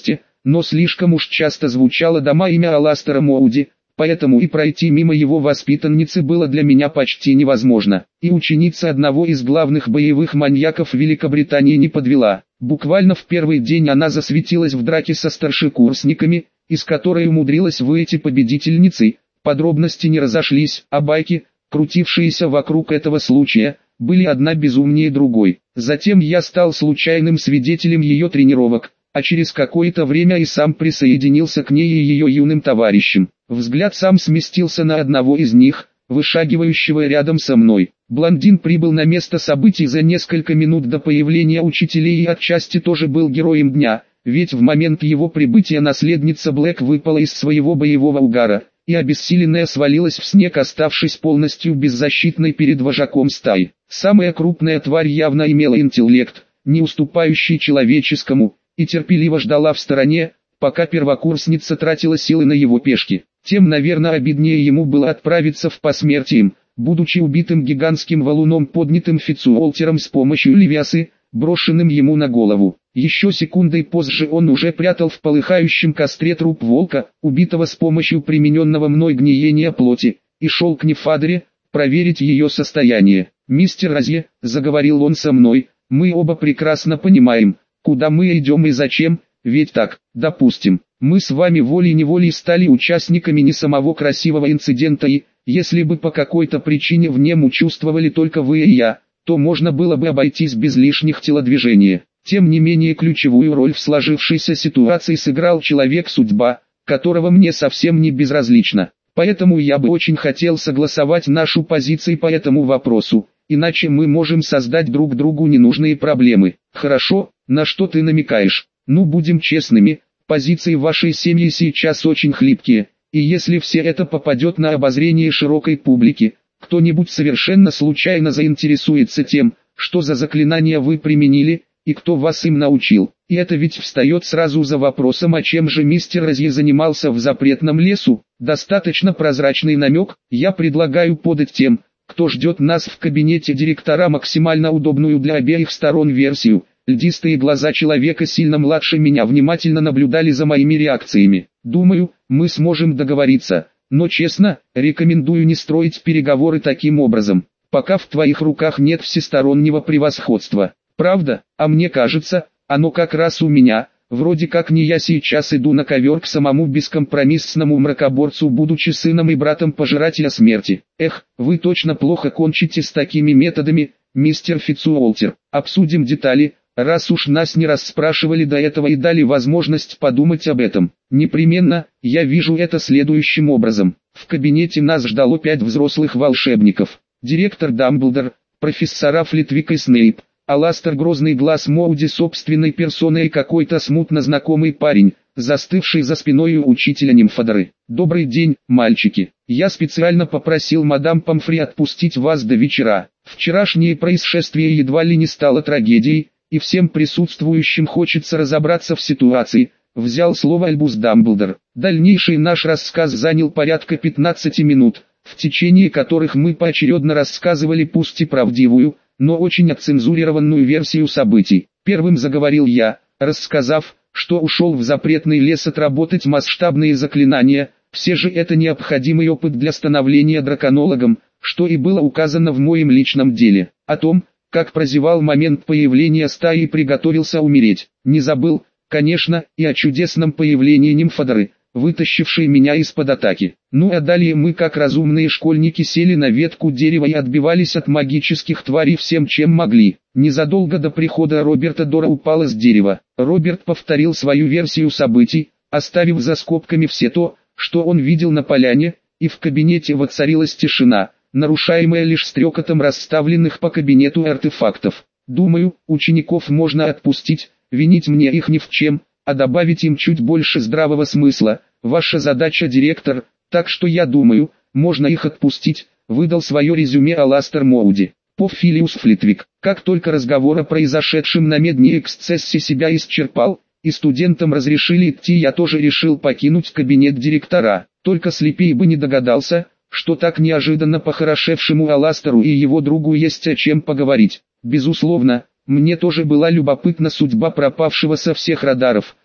но слишком уж часто звучало дома имя Аластера Моуди, поэтому и пройти мимо его воспитанницы было для меня почти невозможно. И ученица одного из главных боевых маньяков Великобритании не подвела. Буквально в первый день она засветилась в драке со старшекурсниками, из которой умудрилась выйти победительницей. Подробности не разошлись, а байки, крутившиеся вокруг этого случая, были одна безумнее другой. Затем я стал случайным свидетелем ее тренировок, а через какое-то время и сам присоединился к ней и ее юным товарищам. Взгляд сам сместился на одного из них, вышагивающего рядом со мной. Блондин прибыл на место событий за несколько минут до появления учителей и отчасти тоже был героем дня, ведь в момент его прибытия наследница Блэк выпала из своего боевого угара, и обессиленная свалилась в снег, оставшись полностью беззащитной перед вожаком стаи. Самая крупная тварь явно имела интеллект, не уступающий человеческому, и терпеливо ждала в стороне, пока первокурсница тратила силы на его пешки. Тем, наверное, обиднее ему было отправиться в посмертие, будучи убитым гигантским валуном, поднятым Фицуолтером с помощью левиасы, брошенным ему на голову. Еще секундой позже он уже прятал в полыхающем костре труп волка, убитого с помощью примененного мной гниения плоти, и шел к Нефадре, проверить ее состояние. «Мистер Розье», — заговорил он со мной, — «мы оба прекрасно понимаем, куда мы идем и зачем, ведь так, допустим, мы с вами волей-неволей стали участниками не самого красивого инцидента и, если бы по какой-то причине в нем участвовали только вы и я, то можно было бы обойтись без лишних телодвижений. Тем не менее ключевую роль в сложившейся ситуации сыграл человек-судьба, которого мне совсем не безразлично. Поэтому я бы очень хотел согласовать нашу позицию по этому вопросу, иначе мы можем создать друг другу ненужные проблемы. Хорошо, на что ты намекаешь? Ну, будем честными, позиции вашей семьи сейчас очень хлипкие, и если все это попадет на обозрение широкой публики, кто-нибудь совершенно случайно заинтересуется тем, что за заклинания вы применили, и кто вас им научил. И это ведь встает сразу за вопросом, а чем же мистер Розье занимался в запретном лесу. Достаточно прозрачный намек, я предлагаю подать тем, кто ждет нас в кабинете директора, максимально удобную для обеих сторон версию. Льдистые глаза человека сильно младше меня внимательно наблюдали за моими реакциями. Думаю, мы сможем договориться, но честно, рекомендую не строить переговоры таким образом, пока в твоих руках нет всестороннего превосходства. Правда, а мне кажется, оно как раз у меня. Вроде как не я сейчас иду на ковер к самому бескомпромиссному мракоборцу, будучи сыном и братом пожирателя смерти. Эх, вы точно плохо кончите с такими методами, мистер Фицуолтер. Обсудим детали, раз уж нас не расспрашивали до этого и дали возможность подумать об этом. Непременно, я вижу это следующим образом. В кабинете нас ждало пять взрослых волшебников. Директор Дамблдор, профессора Флитвик и Снейп, Аластер Грозный Глаз Моуди собственной персоной и какой-то смутно знакомый парень, застывший за спиной у учителя Нимфадры. «Добрый день, мальчики. Я специально попросил мадам Помфри отпустить вас до вечера. Вчерашнее происшествие едва ли не стало трагедией, и всем присутствующим хочется разобраться в ситуации», — взял слово Альбус Дамблдор. Дальнейший наш рассказ занял порядка пятнадцати минут, в течение которых мы поочередно рассказывали пусть и правдивую, но очень отцензурированную версию событий. Первым заговорил я, рассказав, что ушел в запретный лес отработать масштабные заклинания, все же это необходимый опыт для становления драконологом, что и было указано в моем личном деле. О том, как прозевал момент появления стаи и приготовился умереть, не забыл, конечно, и о чудесном появлении Нимфадры, вытащившей меня из-под атаки. Ну а далее мы, как разумные школьники, сели на ветку дерева и отбивались от магических тварей всем, чем могли. Незадолго до прихода Роберта Дора упала с дерева. Роберт повторил свою версию событий, оставив за скобками все то, что он видел на поляне, и в кабинете воцарилась тишина, нарушаемая лишь стрекотом расставленных по кабинету артефактов. Думаю, учеников можно отпустить, винить мне их ни в чем, а добавить им чуть больше здравого смысла. Ваша задача, директор, так что я думаю, можно их отпустить, выдал свое резюме Аластер Моуди. По Филиус Флитвик. Как только разговор о произошедшем на медне эксцессе себя исчерпал, и студентам разрешили идти, я тоже решил покинуть кабинет директора. Только слепей бы не догадался, что так неожиданно похорошевшему Аластеру и его другу есть о чем поговорить. Безусловно, мне тоже была любопытна судьба пропавшего со всех радаров,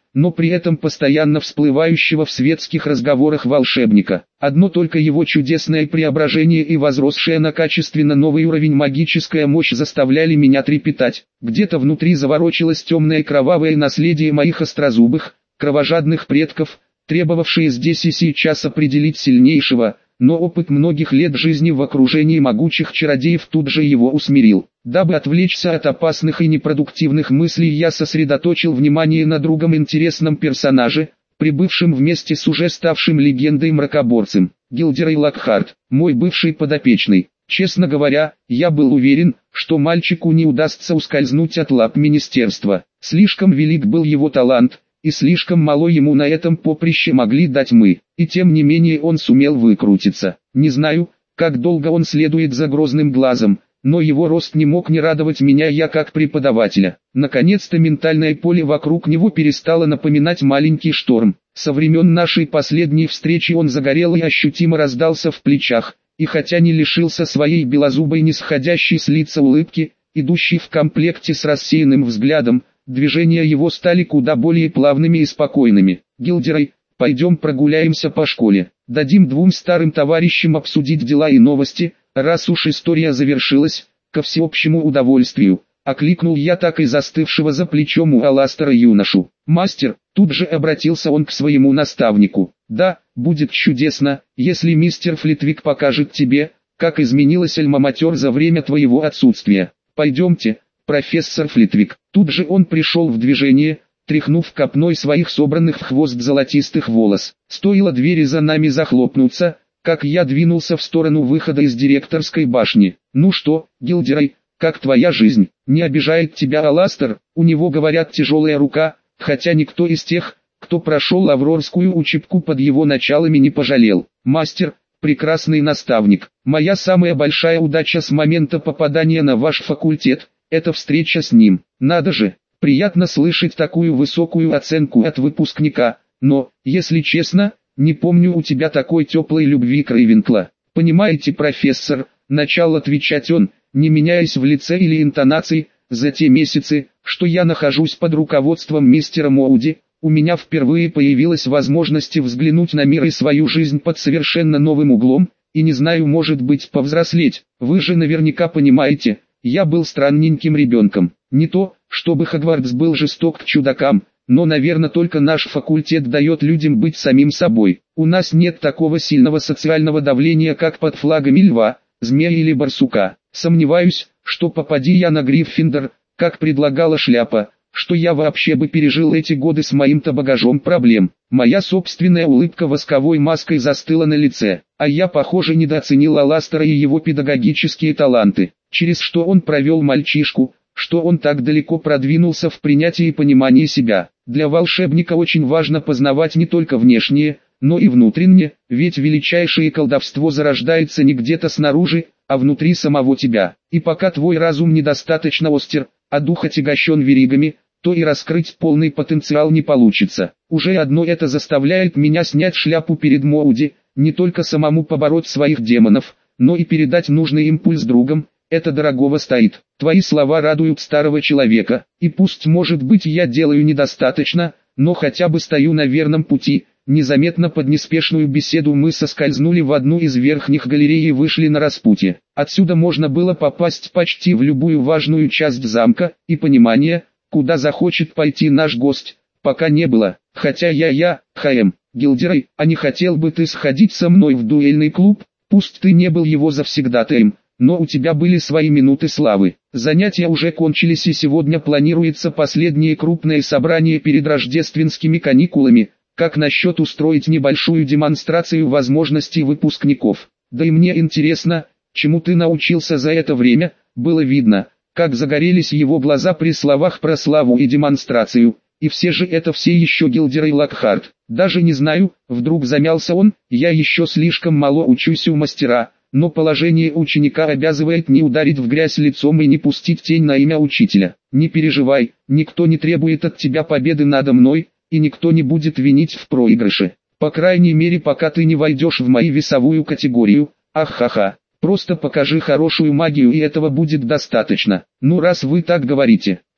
но при этом постоянно всплывающего в светских разговорах волшебника. Одно только его чудесное преображение и возросшая на качественно новый уровень магическая мощь заставляли меня трепетать. Где-то внутри заворочилось темное кровавое наследие моих острозубых, кровожадных предков, требовавшие здесь и сейчас определить сильнейшего, но опыт многих лет жизни в окружении могучих чародеев тут же его усмирил. Дабы отвлечься от опасных и непродуктивных мыслей, я сосредоточил внимание на другом интересном персонаже, прибывшем вместе с уже ставшим легендой мракоборцем, Гилдерой Локхарт, мой бывший подопечный. Честно говоря, я был уверен, что мальчику не удастся ускользнуть от лап министерства. Слишком велик был его талант, и слишком мало ему на этом поприще могли дать мы, и тем не менее он сумел выкрутиться. Не знаю, как долго он следует за грозным глазом, но его рост не мог не радовать меня я как преподавателя. Наконец-то ментальное поле вокруг него перестало напоминать маленький шторм. Со времен нашей последней встречи он загорел и ощутимо раздался в плечах, и хотя не лишился своей белозубой нисходящей с лица улыбки, идущей в комплекте с рассеянным взглядом, движения его стали куда более плавными и спокойными. Гилдерой, пойдем прогуляемся по школе, дадим двум старым товарищам обсудить дела и новости, раз уж история завершилась, ко всеобщему удовольствию. Окликнул я так и застывшего за плечом у Аластера юношу. Мастер, тут же обратился он к своему наставнику. Да, будет чудесно, если мистер Флитвик покажет тебе, как изменилась альма-матер за время твоего отсутствия. Пойдемте, профессор Флитвик. Тут же он пришел в движение, тряхнув копной своих собранных в хвост золотистых волос. Стоило двери за нами захлопнуться, как я двинулся в сторону выхода из директорской башни. Ну что, Гилдерой, как твоя жизнь? Не обижает тебя Аластер? У него, говорят, тяжелая рука, хотя никто из тех, кто прошел аврорскую учебку под его началами, не пожалел. Мастер, прекрасный наставник, моя самая большая удача с момента попадания на ваш факультет – это встреча с ним. Надо же, приятно слышать такую высокую оценку от выпускника, но, если честно, не помню у тебя такой теплой любви к Рейвенкла. Понимаете, профессор, начал отвечать он, не меняясь в лице или интонации, за те месяцы, что я нахожусь под руководством мистера Моуди, у меня впервые появилась возможность взглянуть на мир и свою жизнь под совершенно новым углом, и не знаю, может быть, повзрослеть. Вы же наверняка понимаете, я был странненьким ребенком. Не то, чтобы Хогвартс был жесток к чудакам, но, наверное, только наш факультет дает людям быть самим собой. У нас нет такого сильного социального давления, как под флагами льва, змея или барсука. Сомневаюсь, что попади я на Гриффиндор, как предлагала шляпа, что я вообще бы пережил эти годы с моим-то багажом проблем. Моя собственная улыбка восковой маской застыла на лице, а я, похоже, недооценил Аластера и его педагогические таланты. Через что он провел мальчишку, что он так далеко продвинулся в принятии и понимании себя. Для волшебника очень важно познавать не только внешнее, но и внутреннее, ведь величайшее колдовство зарождается не где-то снаружи, а внутри самого тебя. И пока твой разум недостаточно остр, а дух отягощен веригами, то и раскрыть полный потенциал не получится. Уже одно это заставляет меня снять шляпу перед Моуди, не только самому побороть своих демонов, но и передать нужный импульс другам. Это дорогого стоит. Твои слова радуют старого человека, и пусть, может быть, я делаю недостаточно, но хотя бы стою на верном пути. Незаметно под неспешную беседу мы соскользнули в одну из верхних галерей и вышли на распутье. Отсюда можно было попасть почти в любую важную часть замка, и понимания, куда захочет пойти наш гость, пока не было. Хотя я-я, Хаэм, Гилдерой, а не хотел бы ты сходить со мной в дуэльный клуб? Пусть ты не был его завсегдатаем, но у тебя были свои минуты славы. Занятия уже кончились, и сегодня планируется последнее крупное собрание перед рождественскими каникулами. Как насчет устроить небольшую демонстрацию возможностей выпускников? Да и мне интересно, чему ты научился за это время. Было видно, как загорелись его глаза при словах про славу и демонстрацию. И все же это все еще Гилдерой Локхарт. Даже не знаю, вдруг замялся он, я еще слишком мало учусь у мастера. Но положение ученика обязывает не ударить в грязь лицом и не пустить тень на имя учителя. Не переживай, никто не требует от тебя победы надо мной, и никто не будет винить в проигрыше. По крайней мере, пока ты не войдешь в мою весовую категорию. Ах-ха-ха. Просто покажи хорошую магию, и этого будет достаточно. Ну, раз вы так говорите.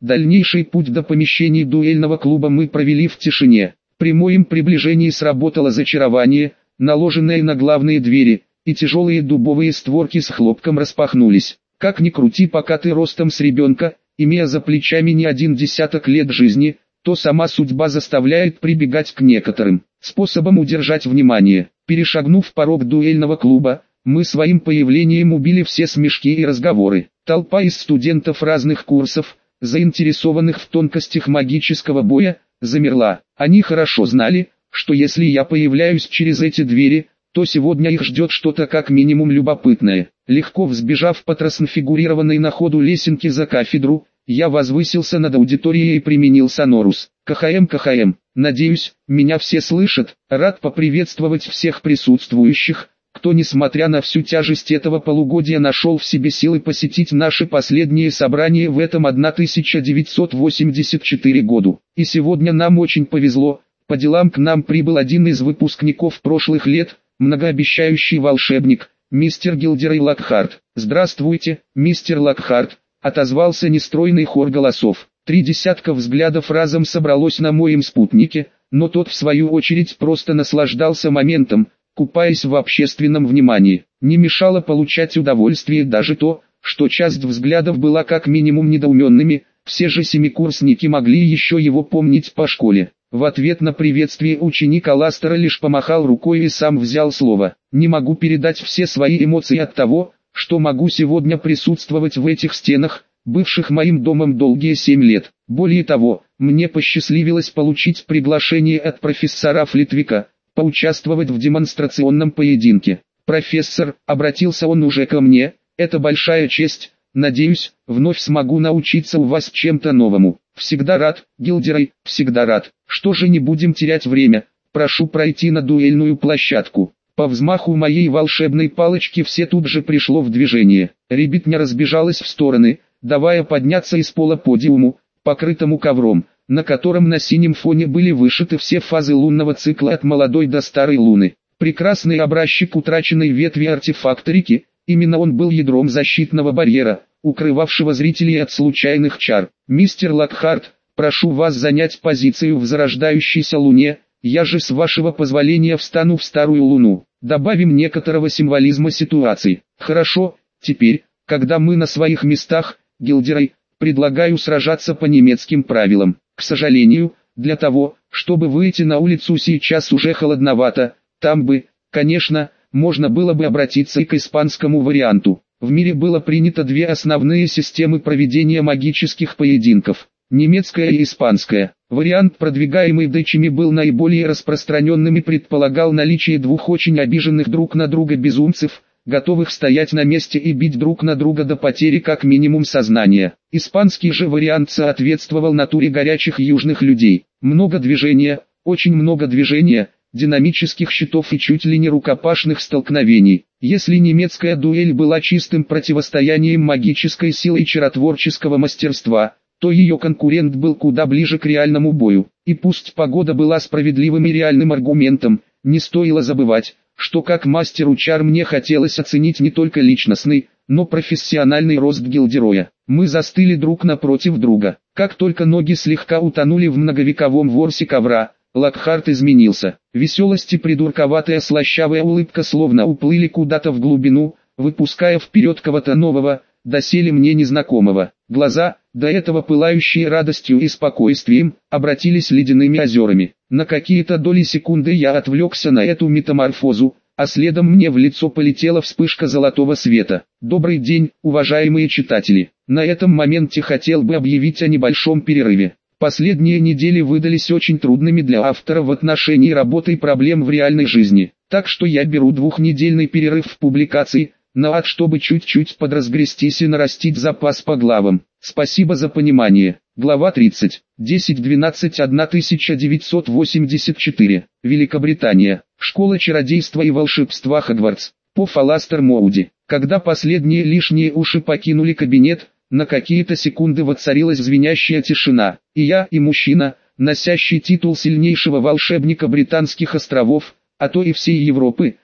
Дальнейший путь до помещений дуэльного клуба мы провели в тишине. При моем приближении сработало зачарование, наложенное на главные двери, и тяжелые дубовые створки с хлопком распахнулись. Как ни крути, пока ты ростом с ребенка, имея за плечами не один десяток лет жизни, то сама судьба заставляет прибегать к некоторым способам удержать внимание. Перешагнув порог дуэльного клуба, мы своим появлением убили все смешки и разговоры. Толпа из студентов разных курсов, заинтересованных в тонкостях магического боя, замерла. Они хорошо знали, что если я появляюсь через эти двери, то сегодня их ждет что-то как минимум любопытное. Легко взбежав по трансфигурированной на ходу лесенке за кафедру, я возвысился над аудиторией и применил сонорус. КХМ, КХМ. Надеюсь, меня все слышат. Рад поприветствовать всех присутствующих, кто, несмотря на всю тяжесть этого полугодия, нашел в себе силы посетить наши последние собрания в этом тысяча девятьсот восемьдесят четвёртом году. И сегодня нам очень повезло, по делам к нам прибыл один из выпускников прошлых лет, многообещающий волшебник, мистер Гилдерей Локхарт. «Здравствуйте, мистер Локхарт», — отозвался нестройный хор голосов. Три десятка взглядов разом собралось на моем спутнике, но тот в свою очередь просто наслаждался моментом, купаясь в общественном внимании. Не мешало получать удовольствие даже то, что часть взглядов была как минимум недоуменными, все же семикурсники могли еще его помнить по школе. В ответ на приветствие ученик Аластера лишь помахал рукой и сам взял слово. Не могу передать все свои эмоции от того, что могу сегодня присутствовать в этих стенах, бывших моим домом долгие семь лет. Более того, мне посчастливилось получить приглашение от профессора Флитвика, поучаствовать в демонстрационном поединке. «Профессор», — обратился он уже ко мне, — «это большая честь, надеюсь, вновь смогу научиться у вас чему-то новому». «Всегда рад, Гилдерей, всегда рад. Что же, не будем терять время, прошу пройти на дуэльную площадку». По взмаху моей волшебной палочки все тут же пришло в движение. Ребятня разбежалась в стороны, давая подняться из пола подиуму, покрытому ковром, на котором на синем фоне были вышиты все фазы лунного цикла от молодой до старой луны. Прекрасный образчик утраченной ветви артефакторики, именно он был ядром защитного барьера, укрывавшего зрителей от случайных чар. «Мистер Локхарт, прошу вас занять позицию в зарождающейся луне, я же с вашего позволения встану в старую луну». Добавим некоторого символизма ситуации. «Хорошо, теперь, когда мы на своих местах, Гилдерей, предлагаю сражаться по немецким правилам. К сожалению, для того, чтобы выйти на улицу сейчас уже холодновато, там бы, конечно, можно было бы обратиться и к испанскому варианту. В мире было принято две основные системы проведения магических поединков. Немецкая и испанская. Вариант, продвигаемый датчами, был наиболее распространенным и предполагал наличие двух очень обиженных друг на друга безумцев, готовых стоять на месте и бить друг на друга до потери как минимум сознания. Испанский же вариант соответствовал натуре горячих южных людей. Много движения, очень много движения, динамических щитов и чуть ли не рукопашных столкновений. Если немецкая дуэль была чистым противостоянием магической силы и чаротворческого мастерства, то ее конкурент был куда ближе к реальному бою. И пусть погода была справедливым и реальным аргументом, не стоило забывать, что как мастеру чар мне хотелось оценить не только личностный, но профессиональный рост Гилдероя. Мы застыли друг напротив друга. Как только ноги слегка утонули в многовековом ворсе ковра, Локхарт изменился. Веселость и придурковатая слащавая улыбка словно уплыли куда-то в глубину, выпуская вперед кого-то нового, доселе мне незнакомого. Глаза, до этого пылающие радостью и спокойствием, обратились ледяными озерами. На какие-то доли секунды я отвлекся на эту метаморфозу, а следом мне в лицо полетела вспышка золотого света. Добрый день, уважаемые читатели. На этом моменте хотел бы объявить о небольшом перерыве. Последние недели выдались очень трудными для автора в отношении работы и проблем в реальной жизни. Так что я беру двухнедельный перерыв в публикации, на ад, чтобы чуть-чуть подразгрестись и нарастить запас по главам. Спасибо за понимание. Глава тридцать. десять двенадцать тысяча девятьсот восемьдесят четыре. Великобритания. Школа чародейства и волшебства Хогвартс. По Аластер Моуди. Когда последние лишние уши покинули кабинет, на какие-то секунды воцарилась звенящая тишина. И я, и мужчина, носящий титул сильнейшего волшебника Британских островов, а то и всей Европы,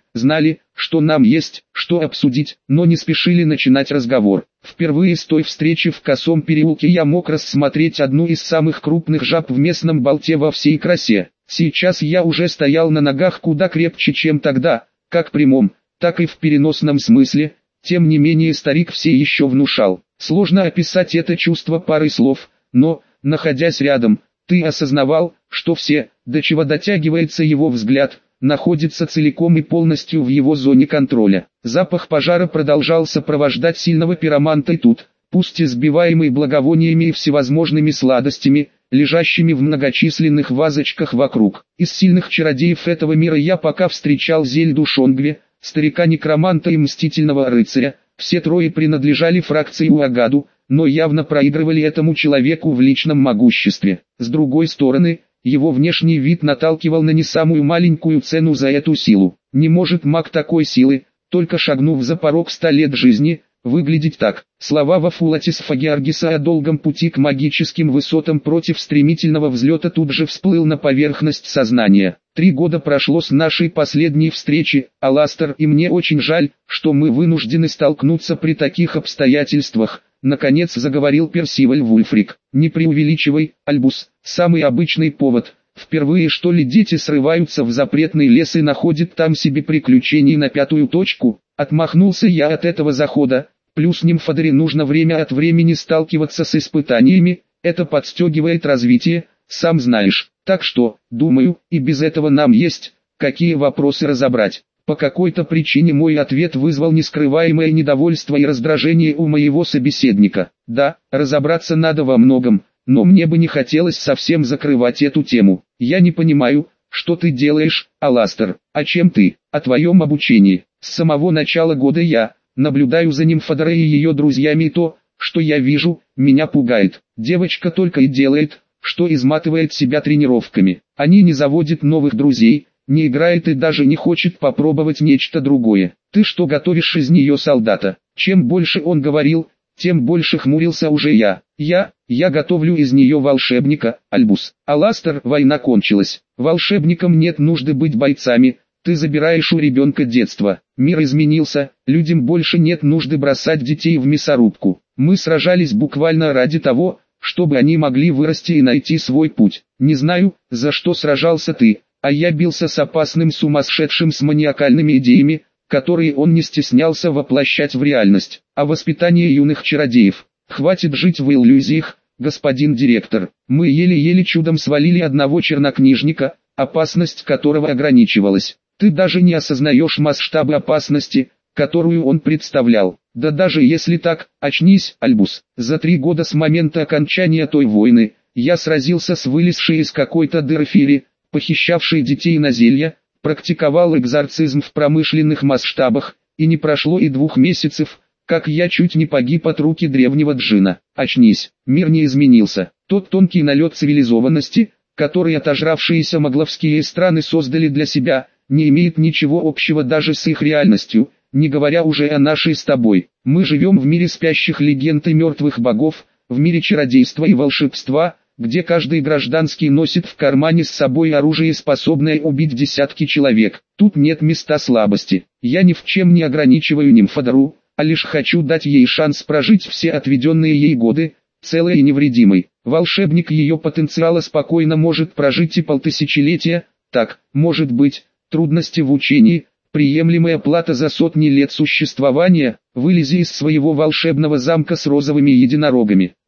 знали, что нам есть, что обсудить, но не спешили начинать разговор. Впервые с той встречи в Косом переулке я мог рассмотреть одну из самых крупных жаб в местном болте во всей красе. Сейчас я уже стоял на ногах куда крепче, чем тогда, как в прямом, так и в переносном смысле. Тем не менее старик все еще внушал. Сложно описать это чувство парой слов, но, находясь рядом, ты осознавал, что все, до чего дотягивается его взгляд, находится целиком и полностью в его зоне контроля. Запах пожара продолжал сопровождать сильного пироманта и тут, пусть и сбиваемый благовониями и всевозможными сладостями, лежащими в многочисленных вазочках вокруг. Из сильных чародеев этого мира я пока встречал Зельду Шонгве, старика-некроманта и мстительного рыцаря. Все трое принадлежали фракции Уагаду, но явно проигрывали этому человеку в личном могуществе. С другой стороны, его внешний вид наталкивал на не самую маленькую цену за эту силу. Не может маг такой силы, только шагнув за порог ста лет жизни, выглядеть так. Слова Вафулатис Фагиаргиса о долгом пути к магическим высотам против стремительного взлета тут же всплыл на поверхность сознания. Три года прошло с нашей последней встречи, Аластер, и мне очень жаль, что мы вынуждены столкнуться при таких обстоятельствах. Наконец заговорил Персиваль Вульфрик. Не преувеличивай, Альбус, самый обычный повод. Впервые что ли дети срываются в запретный лес и находят там себе приключений на пятую точку. Отмахнулся я от этого захода. Плюс нимфодоре нужно время от времени сталкиваться с испытаниями. Это подстегивает развитие, сам знаешь. Так что, думаю, и без этого нам есть, какие вопросы разобрать. По какой-то причине мой ответ вызвал нескрываемое недовольство и раздражение у моего собеседника. Да, разобраться надо во многом, но мне бы не хотелось совсем закрывать эту тему. Я не понимаю, что ты делаешь, Аластер, а чем ты, о твоем обучении. С самого начала года я наблюдаю за нимфодорой и ее друзьями, и то, что я вижу, меня пугает. Девочка только и делает, что изматывает себя тренировками. Они не заводят новых друзей, не играет и даже не хочет попробовать нечто другое. Ты что, готовишь из нее солдата? Чем больше он говорил, тем больше хмурился уже я. Я, я готовлю из нее волшебника, Альбус. Аластер, война кончилась. Волшебникам нет нужды быть бойцами. Ты забираешь у ребенка детство. Мир изменился, людям больше нет нужды бросать детей в мясорубку. Мы сражались буквально ради того, чтобы они могли вырасти и найти свой путь. Не знаю, за что сражался ты, а я бился с опасным сумасшедшим с маниакальными идеями, которые он не стеснялся воплощать в реальность. А воспитание юных чародеев. Хватит жить в иллюзиях, господин директор. Мы еле-еле чудом свалили одного чернокнижника, опасность которого ограничивалась. Ты даже не осознаешь масштабы опасности, которую он представлял. Да даже если так, очнись, Альбус. За три года с момента окончания той войны, я сразился с вылезшей из какой-то дыры фири, похищавшей детей на зелья, практиковал экзорцизм в промышленных масштабах, и не прошло и двух месяцев, как я чуть не погиб от руки древнего джина. Очнись, мир не изменился. Тот тонкий налет цивилизованности, который отожравшиеся могловские страны создали для себя, не имеет ничего общего даже с их реальностью, не говоря уже о нашей с тобой. Мы живем в мире спящих легенд и мертвых богов, в мире чародейства и волшебства, где каждый гражданский носит в кармане с собой оружие, способное убить десятки человек. Тут нет места слабости. Я ни в чем не ограничиваю нимфодору, а лишь хочу дать ей шанс прожить все отведенные ей годы, целой и невредимой. Волшебник ее потенциала спокойно может прожить и полтысячелетия. Так, может быть, трудности в учении, приемлемая плата за сотни лет существования. Вылези из своего волшебного замка с розовыми единорогами.